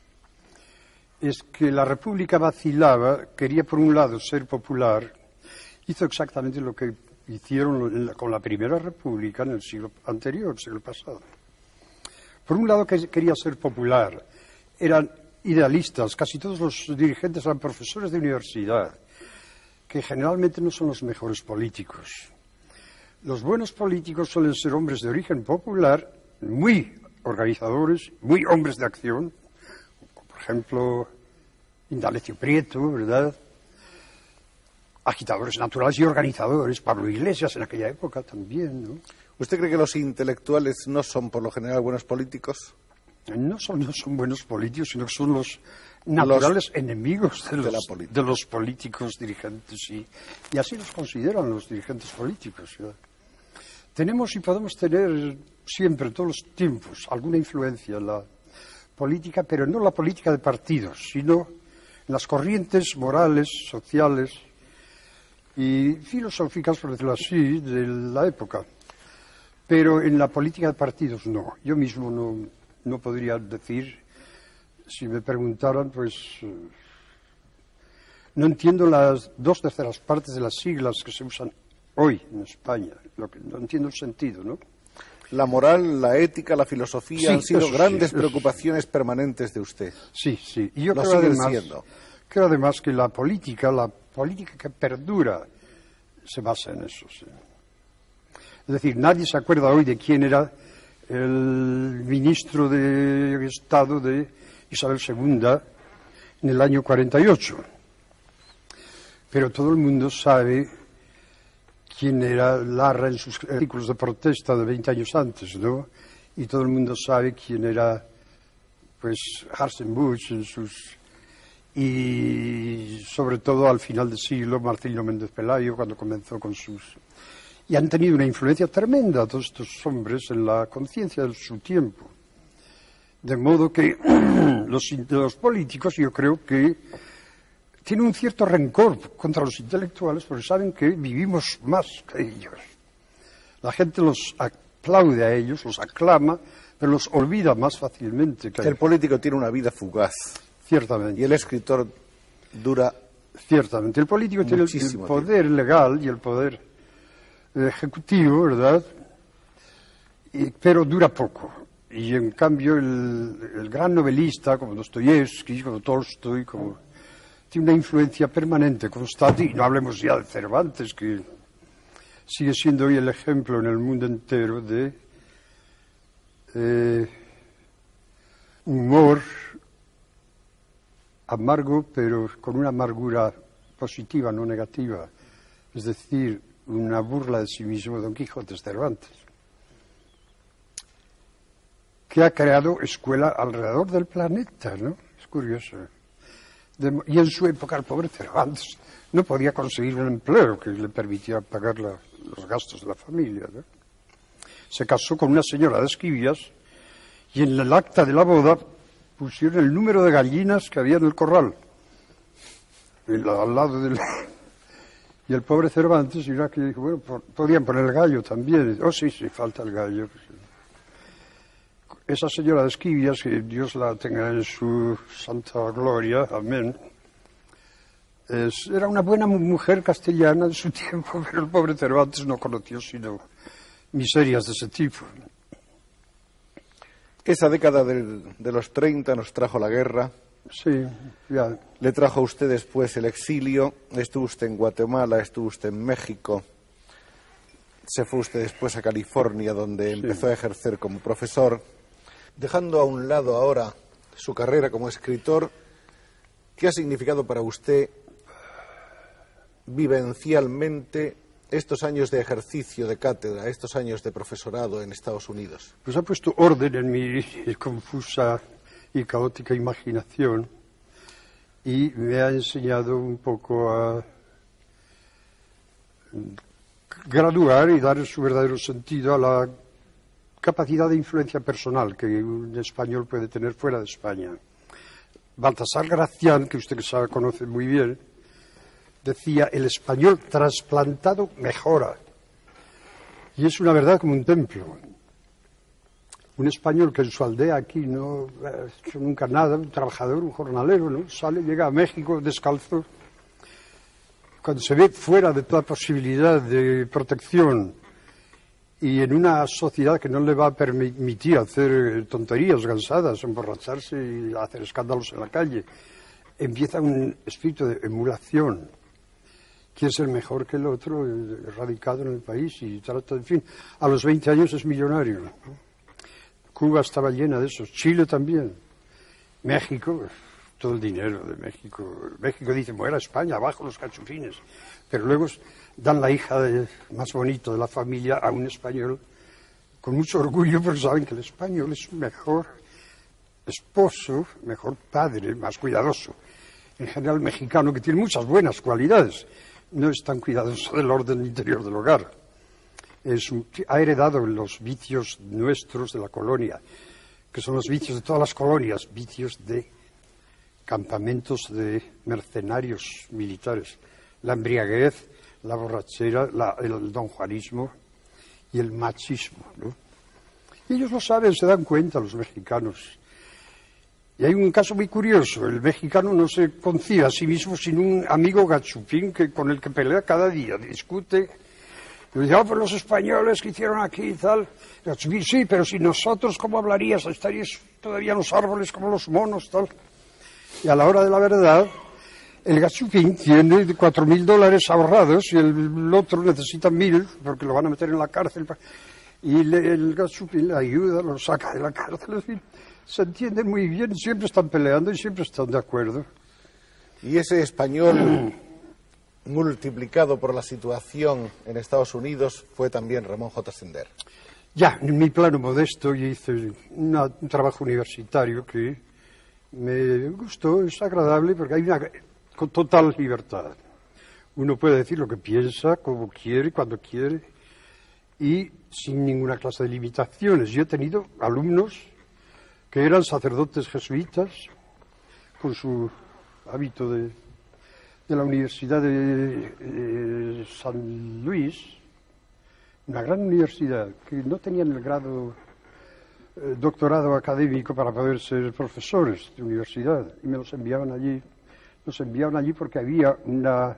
Es que la República vacilaba, quería por un lado ser popular, hizo exactamente lo que hicieron con la Primera República en el siglo anterior, el siglo pasado. Por un lado quería ser popular, eran idealistas, casi todos los dirigentes eran profesores de universidad, que generalmente no son los mejores políticos. Los buenos políticos suelen ser hombres de origen popular, muy organizadores, muy hombres de acción, por ejemplo, Indalecio Prieto, ¿verdad? Agitadores naturales y organizadores, Pablo Iglesias en aquella época también, ¿no? ¿Usted cree que los intelectuales no son por lo general buenos políticos? No son buenos políticos, sino que son los naturales enemigos de los políticos dirigentes, y así los consideran los dirigentes políticos, ¿verdad? Tenemos y podemos tener siempre, todos los tiempos, alguna influencia en la política, pero no la política de partidos, sino en las corrientes morales, sociales y filosóficas, por decirlo así, de la época. Pero en la política de partidos no. Yo mismo no podría decir, si me preguntaran, pues no entiendo las 2/3 partes de las siglas que se usan hoy en España. No entiendo el sentido, ¿no? La moral, la ética, la filosofía han sido grandes preocupaciones permanentes de usted. Sí, sí. Y yo creo además que la política que perdura, se basa en eso, sí. Es decir, nadie se acuerda hoy de quién era el ministro de Estado de Isabel II en el año 48. Pero todo el mundo sabe quién era Larra en sus artículos de protesta de 20 años antes, ¿no? Y todo el mundo sabe quién era, pues, Hartzenbusch en sus... Y sobre todo al final del siglo, Marcelino Méndez Pelayo, cuando comenzó con sus... Y han tenido una influencia tremenda todos estos hombres en la conciencia de su tiempo. De modo que los políticos, yo creo que tienen un cierto rencor contra los intelectuales porque saben que vivimos más que ellos. La gente los aplaude a ellos, los aclama, pero los olvida más fácilmente que el político tiene una vida fugaz. Ciertamente. Y el escritor dura. Ciertamente. El político tiene el poder legal y el poder ejecutivo, ¿verdad? Pero dura poco. Y en cambio el gran novelista, como Dostoyevsky, como Tolstoy, tiene una influencia permanente, constante, y no hablemos ya de Cervantes, que sigue siendo hoy el ejemplo en el mundo entero de humor amargo, pero con una amargura positiva, no negativa. Es decir, una burla de sí mismo, Don Quijote de Cervantes, que ha creado escuela alrededor del planeta, ¿no? Es curioso. Y en su época el pobre Cervantes no podía conseguir un empleo que le permitiera pagar los gastos de la familia, ¿no? Se casó con una señora de Esquivias y en el acta de la boda pusieron el número de gallinas que había en el corral, al lado del... Y el pobre Cervantes, y una que dijo, bueno, podían poner el gallo también. Oh, sí, falta el gallo. Esa señora de Esquivias, que Dios la tenga en su santa gloria, amén, era una buena mujer castellana de su tiempo, pero el pobre Cervantes no conoció sino miserias de ese tipo. Esa década de los 30 nos trajo la guerra. Sí, ya. Le trajo a usted después el exilio, estuvo usted en Guatemala, estuvo usted en México, se fue usted después a California, donde empezó a ejercer como profesor. Dejando a un lado ahora su carrera como escritor, ¿qué ha significado para usted vivencialmente estos años de ejercicio de cátedra, estos años de profesorado en Estados Unidos? Pues ha puesto orden en mi confusa y caótica imaginación y me ha enseñado un poco a graduar y dar su verdadero sentido a la capacidad de influencia personal que un español puede tener fuera de España. Baltasar Gracián, que usted conoce muy bien, decía, el español trasplantado mejora. Y es una verdad como un templo. Un español que en su aldea aquí no ha hecho nunca nada, un trabajador, un jornalero, ¿no? Sale, llega a México descalzo. Cuando se ve fuera de toda posibilidad de protección y en una sociedad que no le va a permitir hacer tonterías gansadas, emborracharse y hacer escándalos en la calle, empieza un espíritu de emulación. ¿Quién es el mejor que el otro? Radicado en el país y trata, en fin, a los 20 años es millonario, ¿no? Cuba estaba llena de esos, Chile también, México, todo el dinero de México. México dice, bueno, España, abajo los cachufines, pero luego dan la hija más bonita de la familia a un español con mucho orgullo, porque saben que el español es un mejor esposo, mejor padre, más cuidadoso. En general, el mexicano, que tiene muchas buenas cualidades, no es tan cuidadoso del orden interior del hogar. Ha heredado los vicios nuestros de la colonia, que son los vicios de todas las colonias, vicios de campamentos de mercenarios militares, la embriaguez, la borrachera, el donjuanismo y el machismo, ¿no? Y ellos lo saben, se dan cuenta, los mexicanos. Y hay un caso muy curioso, el mexicano no se concibe a sí mismo sin un amigo gachupín con el que pelea cada día, discute. Y dice, pues los españoles que hicieron aquí y tal. Gachupín, sí, pero si nosotros, ¿cómo hablarías? Estaríais todavía en los árboles como los monos, tal. Y a la hora de la verdad, el gachupín tiene $4.000 ahorrados y el otro necesita 1.000 porque lo van a meter en la cárcel. Y el gachupín le ayuda, lo saca de la cárcel, en fin. Se entienden muy bien, siempre están peleando y siempre están de acuerdo. Y ese español multiplicado por la situación en Estados Unidos fue también Ramón J. Sender. Ya, en mi plano modesto, yo hice un trabajo universitario que me gustó, es agradable porque hay una total libertad. Uno puede decir lo que piensa, como quiere, cuando quiere, y sin ninguna clase de limitaciones. Yo he tenido alumnos que eran sacerdotes jesuitas, con su hábito de la Universidad de San Luis, una gran universidad, que no tenían el grado doctorado académico para poder ser profesores de universidad, y me los enviaban allí. Los enviaban allí porque había una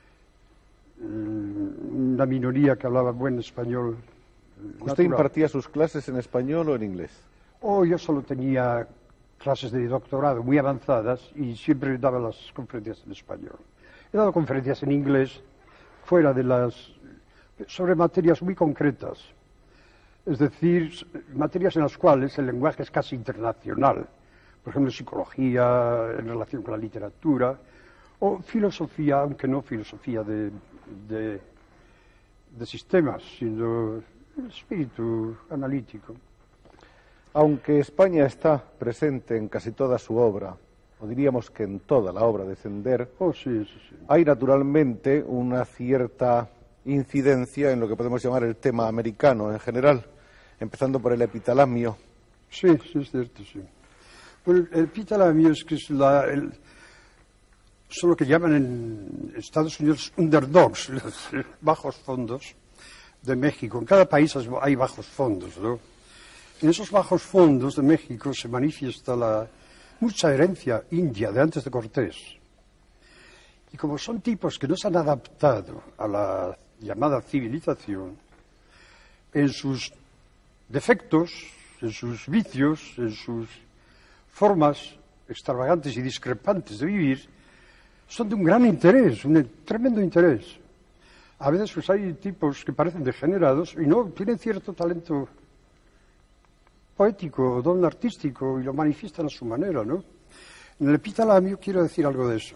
minoría que hablaba buen español. ¿Usted impartía sus clases en español o en inglés? Yo solo tenía clases de doctorado muy avanzadas y siempre daba las conferencias en español. He dado conferencias en inglés fuera de sobre materias muy concretas, es decir, materias en las cuales el lenguaje es casi internacional, por ejemplo, psicología en relación con la literatura, o filosofía, aunque no filosofía de sistemas, sino el espíritu analítico. Aunque España está presente en casi toda su obra, o diríamos que en toda la obra de Zender, Oh, sí, sí, sí. hay naturalmente una cierta incidencia en lo que podemos llamar el tema americano en general, empezando por el epitalamio. Sí, sí, es cierto, sí. Bueno, el epitalamio es que es son lo que llaman en Estados Unidos underdogs, los bajos fondos de México. En cada país hay bajos fondos, ¿no? En esos bajos fondos de México se manifiesta mucha herencia india de antes de Cortés. Y como son tipos que no se han adaptado a la llamada civilización, en sus defectos, en sus vicios, en sus formas extravagantes y discrepantes de vivir, son de un gran interés, un tremendo interés. A veces pues hay tipos que parecen degenerados y no, tienen cierto talento poético, don artístico, y lo manifiestan a su manera, ¿no? En el epitalamio quiero decir algo de eso.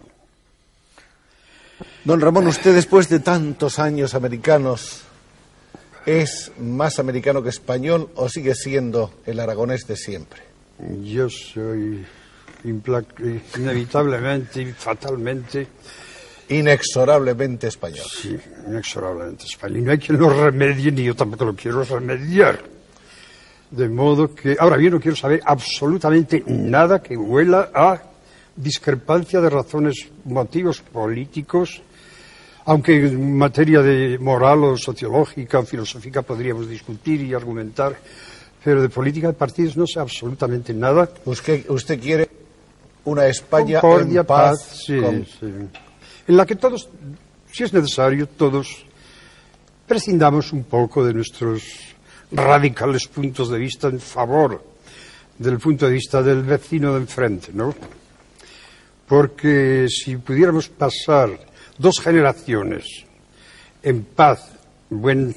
Don Ramón, usted después de tantos años americanos, ¿es más americano que español o sigue siendo el aragonés de siempre? Yo soy inevitablemente y fatalmente... Inexorablemente español. Sí, inexorablemente español. Y no hay quien lo remedie, ni yo tampoco lo quiero remediar. De modo que... Ahora bien, no quiero saber absolutamente nada que huela a discrepancia de razones, motivos políticos, aunque en materia de moral o sociológica o filosófica podríamos discutir y argumentar, pero de política de partidos no sé absolutamente nada. Usted quiere una España Concordia, en paz, sí, sí. En la que todos, si es necesario, todos prescindamos un poco de nuestros radicales puntos de vista en favor del punto de vista del vecino de enfrente, ¿no? Porque si pudiéramos pasar 2 generaciones en paz, buena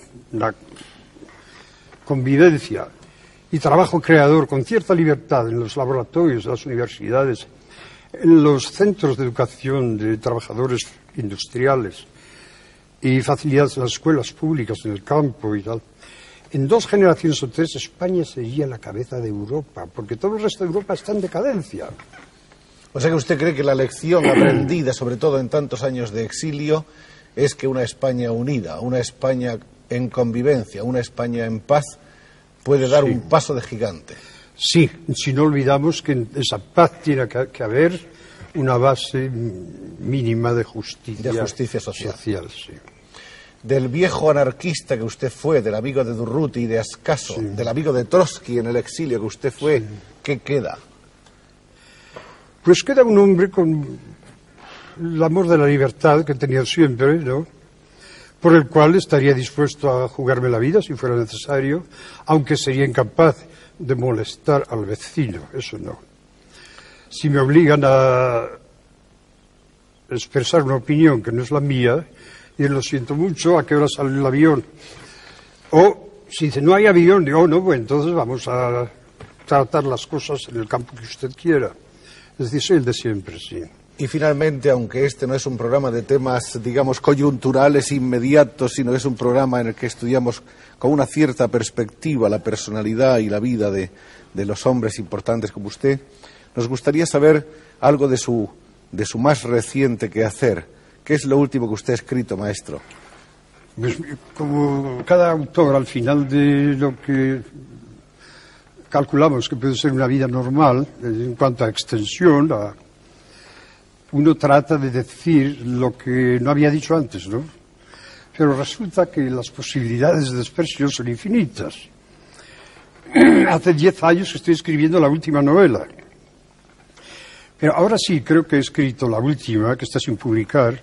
convivencia y trabajo creador con cierta libertad en los laboratorios de las universidades, en los centros de educación de trabajadores industriales y facilidades en las escuelas públicas, en el campo y tal, en 2 generaciones o 3 España sería la cabeza de Europa, porque todo el resto de Europa está en decadencia. O sea que usted cree que la lección aprendida, sobre todo en tantos años de exilio, es que una España unida, una España en convivencia, una España en paz, puede dar un paso de gigante. Sí, si no olvidamos que en esa paz tiene que haber una base mínima de justicia. De justicia social. Sí. Del viejo anarquista que usted fue, del amigo de Durruti y de Ascaso, del amigo de Trotsky en el exilio que usted fue, ¿qué queda? Pues queda un hombre con el amor de la libertad que tenía siempre, ¿no? Por el cual estaría dispuesto a jugarme la vida si fuera necesario, aunque sería incapaz de molestar al vecino, eso no. Si me obligan a expresar una opinión que no es la mía, y lo siento mucho, ¿a qué hora sale el avión? O si dice, no hay avión, digo, no, pues entonces vamos a tratar las cosas en el campo que usted quiera. Es decir, soy el de siempre, sí. Y finalmente, aunque este no es un programa de temas, digamos, coyunturales, inmediatos, sino es un programa en el que estudiamos con una cierta perspectiva la personalidad y la vida de los hombres importantes como usted, nos gustaría saber algo de su más reciente quehacer. ¿Qué es lo último que usted ha escrito, maestro? Pues, como cada autor, al final de lo que calculamos que puede ser una vida normal, en cuanto a extensión, uno trata de decir lo que no había dicho antes, ¿no? Pero resulta que las posibilidades de expresión son infinitas. Hace 10 años que estoy escribiendo la última novela. Pero ahora sí, creo que he escrito la última, que está sin publicar,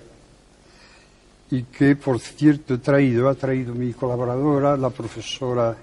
y que, por cierto, ha traído mi colaboradora, la profesora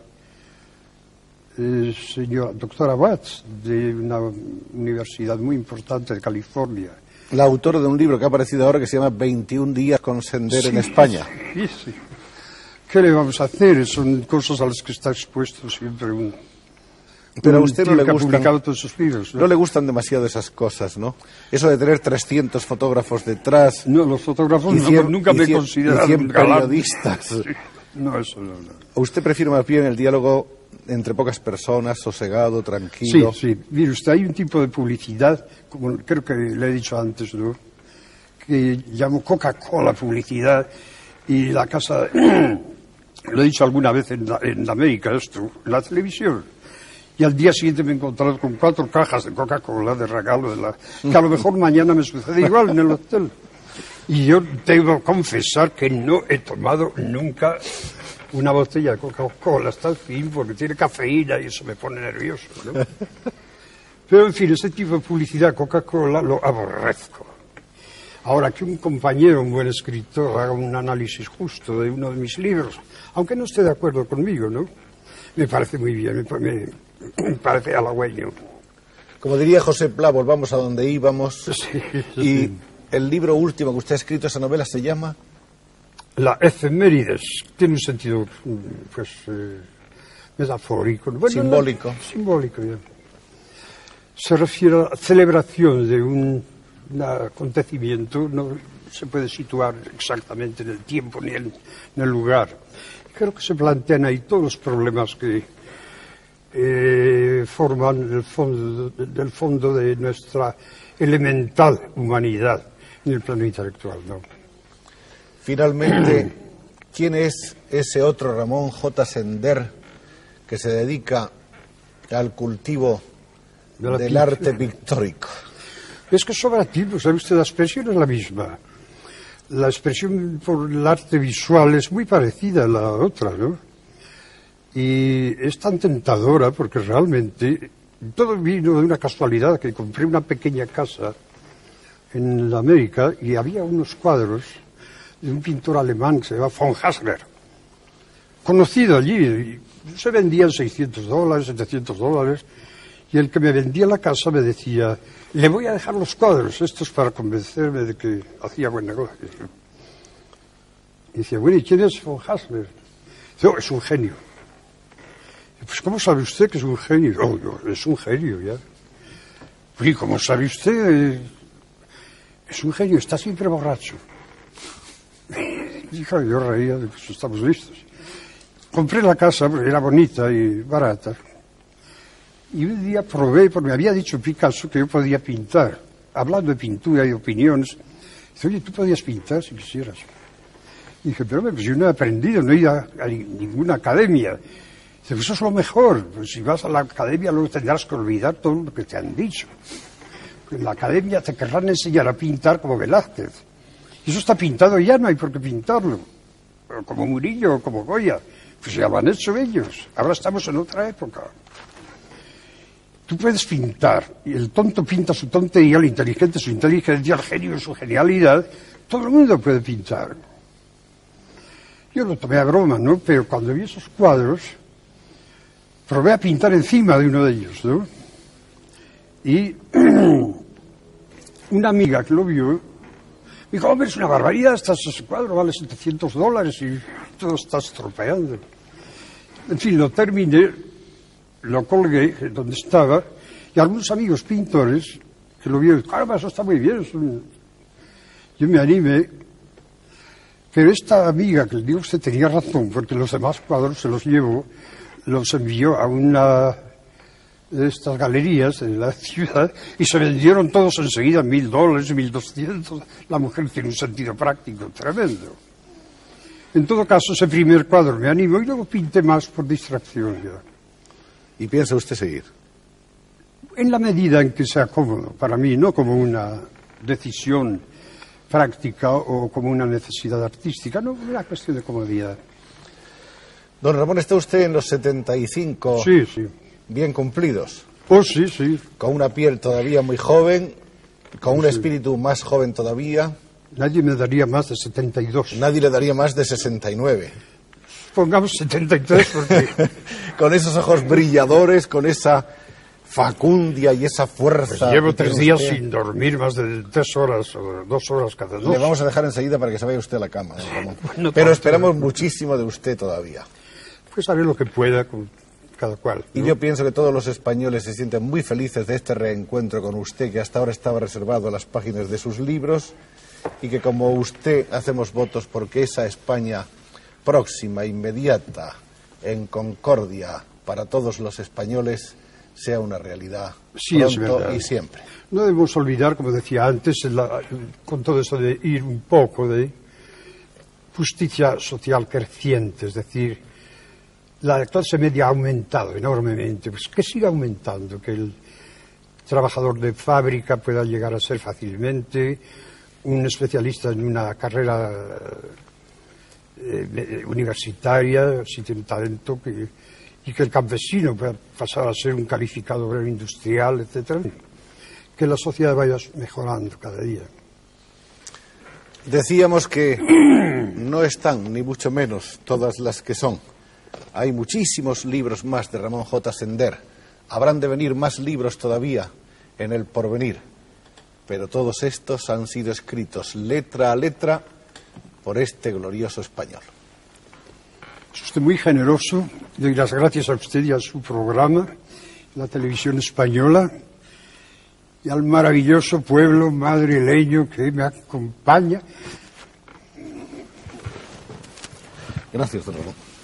señora doctora Watts, de una universidad muy importante de California. La autora de un libro que ha aparecido ahora que se llama 21 días con Sender en España. Sí. ¿Qué le vamos a hacer? Son cosas a las que está expuesto siempre un... Pero a usted no le gustan, todos sus libros, ¿no? No le gustan demasiado esas cosas, ¿no? Eso de tener 300 fotógrafos detrás. No, los fotógrafos nunca me he considerado. Y 100 periodistas. Sí. No, eso no. ¿Usted prefiere más bien el diálogo entre pocas personas, sosegado, tranquilo? Sí, sí. Mire usted, hay un tipo de publicidad, como creo que le he dicho antes, ¿no?, que llamo Coca-Cola publicidad, y la casa, lo he dicho alguna vez en América esto, en la televisión, y al día siguiente me he encontrado con 4 cajas de Coca-Cola de regalo, que a lo mejor mañana me sucede igual en el hotel. Y yo debo confesar que no he tomado nunca una botella de Coca-Cola hasta el fin, porque tiene cafeína y eso me pone nervioso, ¿no? Pero, en fin, ese tipo de publicidad Coca-Cola lo aborrezco. Ahora, que un compañero, un buen escritor, haga un análisis justo de uno de mis libros, aunque no esté de acuerdo conmigo, ¿no?, me parece muy bien, me parece halagüeño. Como diría José Pla, volvamos a donde íbamos. Sí, Y sí. el libro último que usted ha escrito, esa novela, se llama... La efemérides tiene un sentido, pues, metafórico. Bueno, Simbólico. Simbólico, ya. Se refiere a la celebración de un acontecimiento, no se puede situar exactamente en el tiempo ni en el lugar. Creo que se plantean ahí todos los problemas que forman el fondo de nuestra elemental humanidad en el plano intelectual, ¿no? Finalmente, ¿quién es ese otro Ramón J. Sender que se dedica al cultivo del arte pictórico? Es que es operativo, ¿sabe usted? La expresión es la misma. La expresión por el arte visual es muy parecida a la otra, ¿no? Y es tan tentadora porque realmente todo vino de una casualidad, que compré una pequeña casa en América y había unos cuadros de un pintor alemán que se llama von Hassler, conocido allí, se vendían $600, $700, y el que me vendía la casa me decía: le voy a dejar los cuadros estos para convencerme de que hacía buen negocio. Y decía: bueno, ¿y quién es von Hassler? Dice: oh, es un genio. Y pues, ¿cómo sabe usted que es un genio? Oh, es un genio, ya. Pues, ¿y cómo sabe usted? Es un genio, está siempre borracho. Hija, yo reía, pues estamos listos. Compré la casa, porque era bonita y barata. Y un día probé, porque me había dicho Picasso que yo podía pintar. Hablando de pintura y opiniones, dice: oye, tú podías pintar si quisieras. Y dije: pero pues yo no he aprendido, no he ido a ninguna academia. Dice: pues eso es lo mejor, pues si vas a la academia luego tendrás que olvidar todo lo que te han dicho. En la academia te querrán enseñar a pintar como Velázquez. Y eso está pintado ya, no hay por qué pintarlo. Pero como Murillo o como Goya, pues ya lo han hecho ellos. Ahora estamos en otra época. Tú puedes pintar, y el tonto pinta su tontería, el inteligente su inteligencia, el genio su genialidad. Todo el mundo puede pintar. Yo lo tomé a broma, ¿no? Pero cuando vi esos cuadros, probé a pintar encima de uno de ellos, ¿no? Y una amiga que lo vio me dijo: hombre, es una barbaridad, ese cuadro vale $700 y todo está estropeando. En fin, lo terminé, lo colgué donde estaba, y algunos amigos pintores que lo vieron: caramba, eso está muy bien. Yo me animé, pero esta amiga, que le digo, usted tenía razón, porque los demás cuadros se los llevó, los envió a una de estas galerías de la ciudad y se vendieron todos enseguida $1,000, $1,200. La mujer tiene un sentido práctico tremendo. En todo caso, ese primer cuadro me animó y luego pinté más por distracción ya. ¿Y piensa usted seguir? En la medida en que sea cómodo para mí, no como una decisión práctica o como una necesidad artística, no, una cuestión de comodidad. Don Ramón, ¿está usted en los 75? Sí, sí. Bien cumplidos. Oh, sí, sí. Con una piel todavía muy joven, con un Sí. espíritu más joven todavía. Nadie me daría más de 72. Nadie le daría más de 69. Pongamos 73 porque... Con esos ojos brilladores, con esa facundia y esa fuerza. Llevo que 3 tiene días usted. sin dormir más de 3 horas o 2 horas cada Le noche. vamos a dejar enseguida para que se vaya usted a la cama, don Ramón. Bueno, Pero tanto, esperamos ¿no? muchísimo de usted todavía. Pues haré lo que pueda con cada cual, Y ¿no? yo pienso que todos los españoles se sienten muy felices de este reencuentro con usted, que hasta ahora estaba reservado a las páginas de sus libros, y que como usted hacemos votos porque esa España próxima, inmediata, en concordia para todos los españoles, sea una realidad pronto y siempre. No debemos olvidar, como decía antes, con todo esto de ir un poco de justicia social creciente, es decir, la clase media ha aumentado enormemente, pues que siga aumentando, que el trabajador de fábrica pueda llegar a ser fácilmente un especialista en una carrera universitaria, si tiene talento, y que el campesino pueda pasar a ser un calificado obrero industrial, etcétera, que la sociedad vaya mejorando cada día. Decíamos que no están, ni mucho menos, todas las que son. Hay muchísimos libros más de Ramón J. Sender. Habrán de venir más libros todavía en el porvenir. Pero todos estos han sido escritos letra a letra por este glorioso español. Es usted muy generoso. Doy las gracias a usted y a su programa, la televisión española, y al maravilloso pueblo madrileño que me acompaña. Gracias, don Ramón.